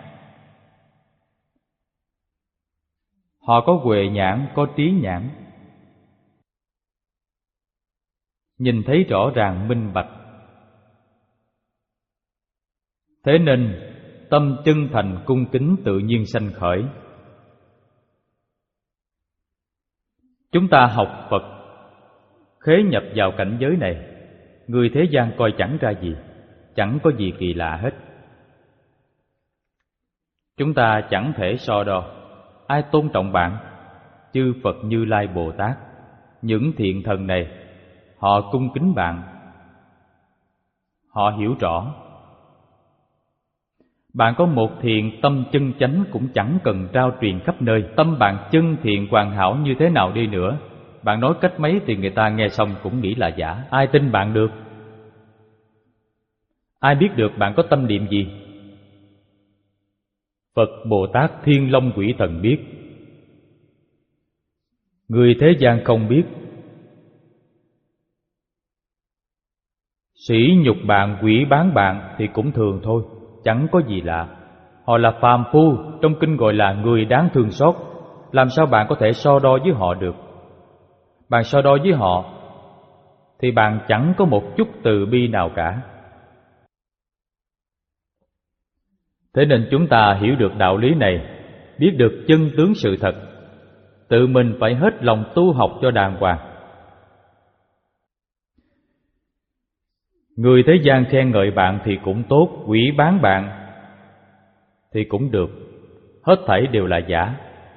Họ có huệ nhãn, có trí nhãn, nhìn thấy rõ ràng minh bạch. Thế nên tâm chân thành cung kính tự nhiên sanh khởi. Chúng ta học Phật, khế nhập vào cảnh giới này, người thế gian coi chẳng ra gì, chẳng có gì kỳ lạ hết. Chúng ta chẳng thể so đo. Ai tôn trọng bạn? Chư Phật Như Lai Bồ Tát. Những thiện thần này, họ cung kính bạn. Họ hiểu rõ. Bạn có một thiện tâm chân chánh cũng chẳng cần trao truyền khắp nơi. Tâm bạn chân thiện hoàn hảo như thế nào đi nữa, bạn nói cách mấy thì người ta nghe xong cũng nghĩ là giả. Ai tin bạn được? Ai biết được bạn có tâm niệm gì? Phật, Bồ Tát, Thiên Long Quỷ Thần biết. Người thế gian không biết. Sỉ nhục bạn, quỷ bán bạn thì cũng thường thôi, chẳng có gì lạ. Họ là phàm phu, trong kinh gọi là người đáng thương xót. Làm sao bạn có thể so đo với họ được? Bạn so đo với họ thì bạn chẳng có một chút từ bi nào cả. Thế nên chúng ta hiểu được đạo lý này, biết được chân tướng sự thật, tự mình phải hết lòng tu học cho đàng hoàng. Người thế gian khen ngợi bạn thì cũng tốt, quỷ bán bạn thì cũng được, hết thảy đều là giả.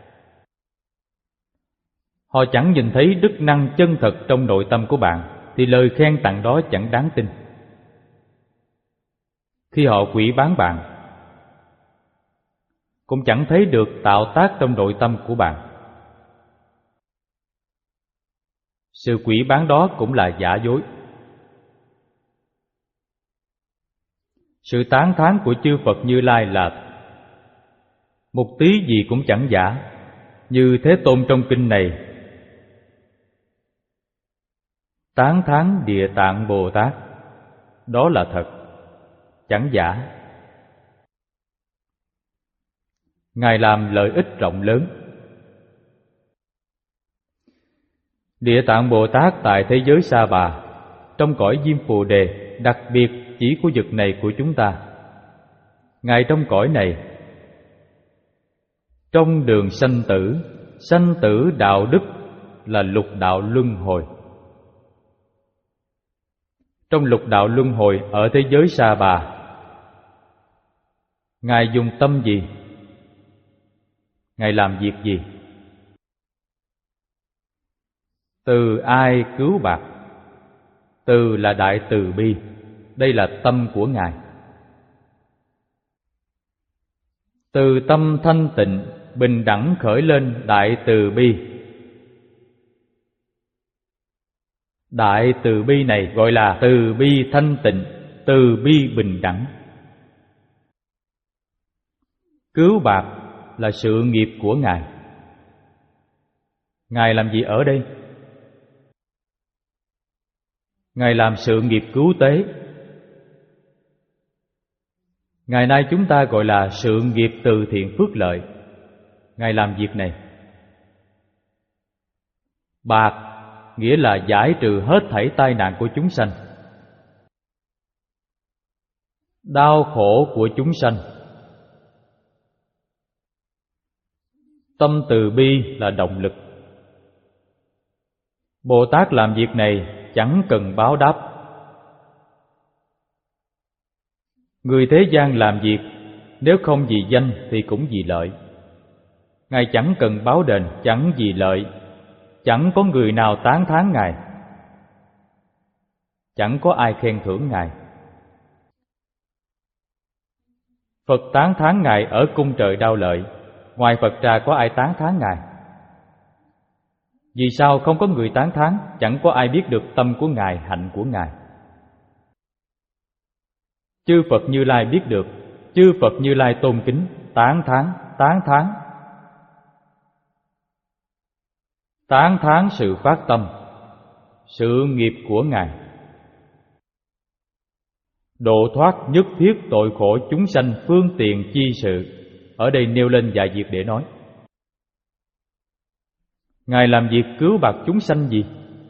Họ chẳng nhìn thấy đức năng chân thật trong nội tâm của bạn thì lời khen tặng đó chẳng đáng tin. Khi họ quỷ bán bạn, cũng chẳng thấy được tạo tác trong nội tâm của bạn. Sự quỷ bán đó cũng là giả dối. Sự tán thán của chư Phật Như Lai là một tí gì cũng chẳng giả. Như Thế Tôn trong kinh này tán thán Địa Tạng Bồ Tát, đó là thật, chẳng giả. Ngài làm lợi ích rộng lớn. Địa Tạng Bồ Tát tại thế giới Sa Bà, trong cõi Diêm Phù Đề, đặc biệt chỉ khu vực này của chúng ta. Ngài trong cõi này, trong đường sanh tử, sanh tử đạo đức là lục đạo luân hồi. Trong lục đạo luân hồi ở thế giới Sa Bà, Ngài dùng tâm gì? Ngài làm việc gì? Từ ai cứu bạc? Từ là đại từ bi, đây là tâm của Ngài. Từ tâm thanh tịnh, bình đẳng khởi lên đại từ bi. Đại từ bi này gọi là từ bi thanh tịnh, từ bi bình đẳng. Cứu bạc là sự nghiệp của Ngài. Ngài làm gì ở đây? Ngài làm sự nghiệp cứu tế. Ngày nay chúng ta gọi là sự nghiệp từ thiện phước lợi. Ngài làm việc này. Bạc nghĩa là giải trừ hết thảy tai nạn của chúng sanh, đau khổ của chúng sanh. Tâm từ bi là động lực. Bồ Tát làm việc này chẳng cần báo đáp. Người thế gian làm việc nếu không vì danh thì cũng vì lợi. Ngài chẳng cần báo đền, chẳng vì lợi. Chẳng có người nào tán thán Ngài. chẳng có ai khen thưởng Ngài. Phật tán thán Ngài ở cung trời Đao Lợi, ngoài Phật ra có ai tán thán Ngài? Vì sao không có người tán thán? Chẳng có ai biết được tâm của Ngài, hạnh của Ngài. Chư Phật Như Lai biết được, chư Phật Như Lai tôn kính, tán thán, tán thán. Tán thán sự phát tâm, sự nghiệp của Ngài. Độ thoát nhất thiết tội khổ chúng sanh phương tiện chi sự. Ở đây nêu lên vài việc để nói. Ngài làm việc cứu bạc chúng sanh gì?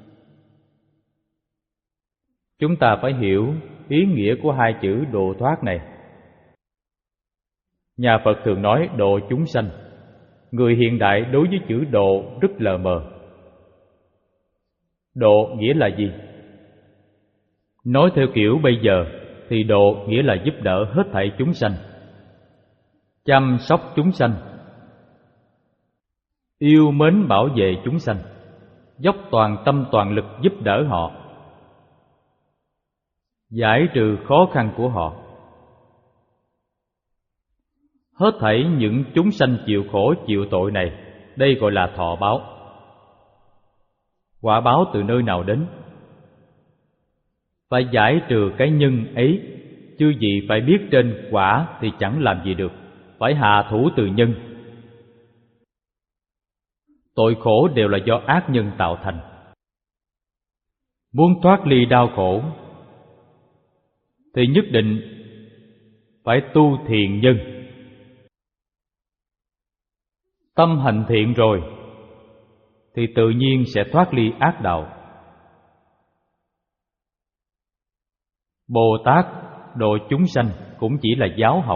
Chúng ta phải hiểu ý nghĩa của hai chữ độ thoát này. Nhà Phật thường nói độ chúng sanh. Người hiện đại đối với chữ độ rất lờ mờ. Độ nghĩa là gì? Nói theo kiểu bây giờ thì độ nghĩa là giúp đỡ hết thảy chúng sanh, chăm sóc chúng sanh, yêu mến bảo vệ chúng sanh, dốc toàn tâm toàn lực giúp đỡ họ, giải trừ khó khăn của họ. Hết thảy những chúng sanh chịu khổ chịu tội này, đây gọi là thọ báo. Quả báo từ nơi nào đến? Phải giải trừ cái nhân ấy. Chư vị phải biết trên quả thì chẳng làm gì được, phải hạ thủ từ nhân. Tội khổ đều là do ác nhân tạo thành. Muốn thoát ly đau khổ thì nhất định phải tu thiện nhân. Tâm hành thiện rồi thì tự nhiên sẽ thoát ly ác đạo. Bồ Tát độ chúng sanh cũng chỉ là giáo học.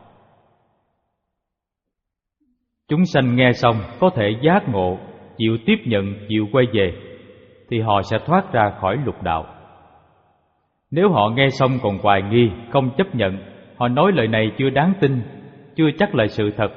Chúng sanh nghe xong có thể giác ngộ, chịu tiếp nhận, chịu quay về, thì họ sẽ thoát ra khỏi lục đạo. Nếu họ nghe xong còn hoài nghi, không chấp nhận, họ nói lời này chưa đáng tin, chưa chắc là sự thật,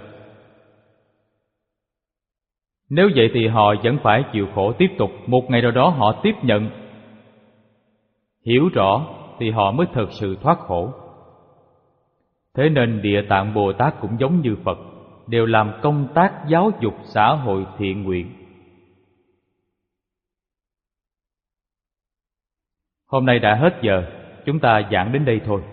nếu vậy thì họ vẫn phải chịu khổ tiếp tục. Một ngày nào đó họ tiếp nhận, hiểu rõ thì họ mới thực sự thoát khổ. Thế nên Địa Tạng Bồ Tát cũng giống như Phật, đều làm công tác giáo dục xã hội thiện nguyện. Hôm nay đã hết giờ, chúng ta giảng đến đây thôi.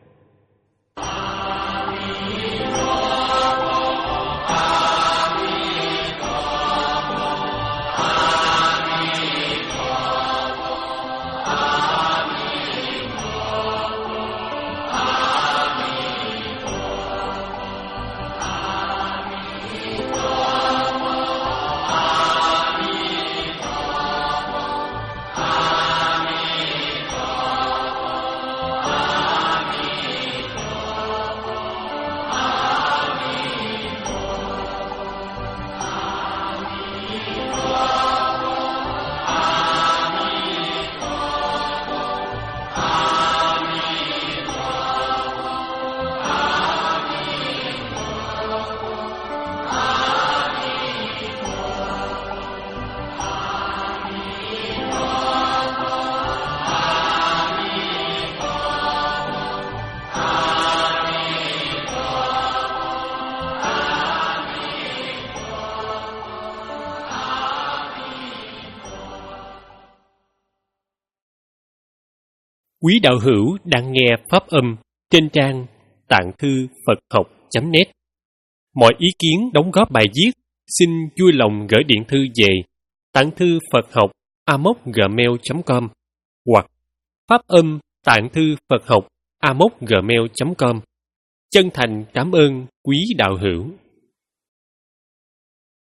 Quý đạo hữu đang nghe pháp âm trên trang tạng thư Phật học chấm net. Mọi ý kiến đóng góp bài viết xin vui lòng gửi điện thư về tạng thư Phật học a m o gmail chấm com hoặc pháp âm tạng thư Phật học a m o gmail chấm com. Chân thành cảm ơn quý đạo hữu.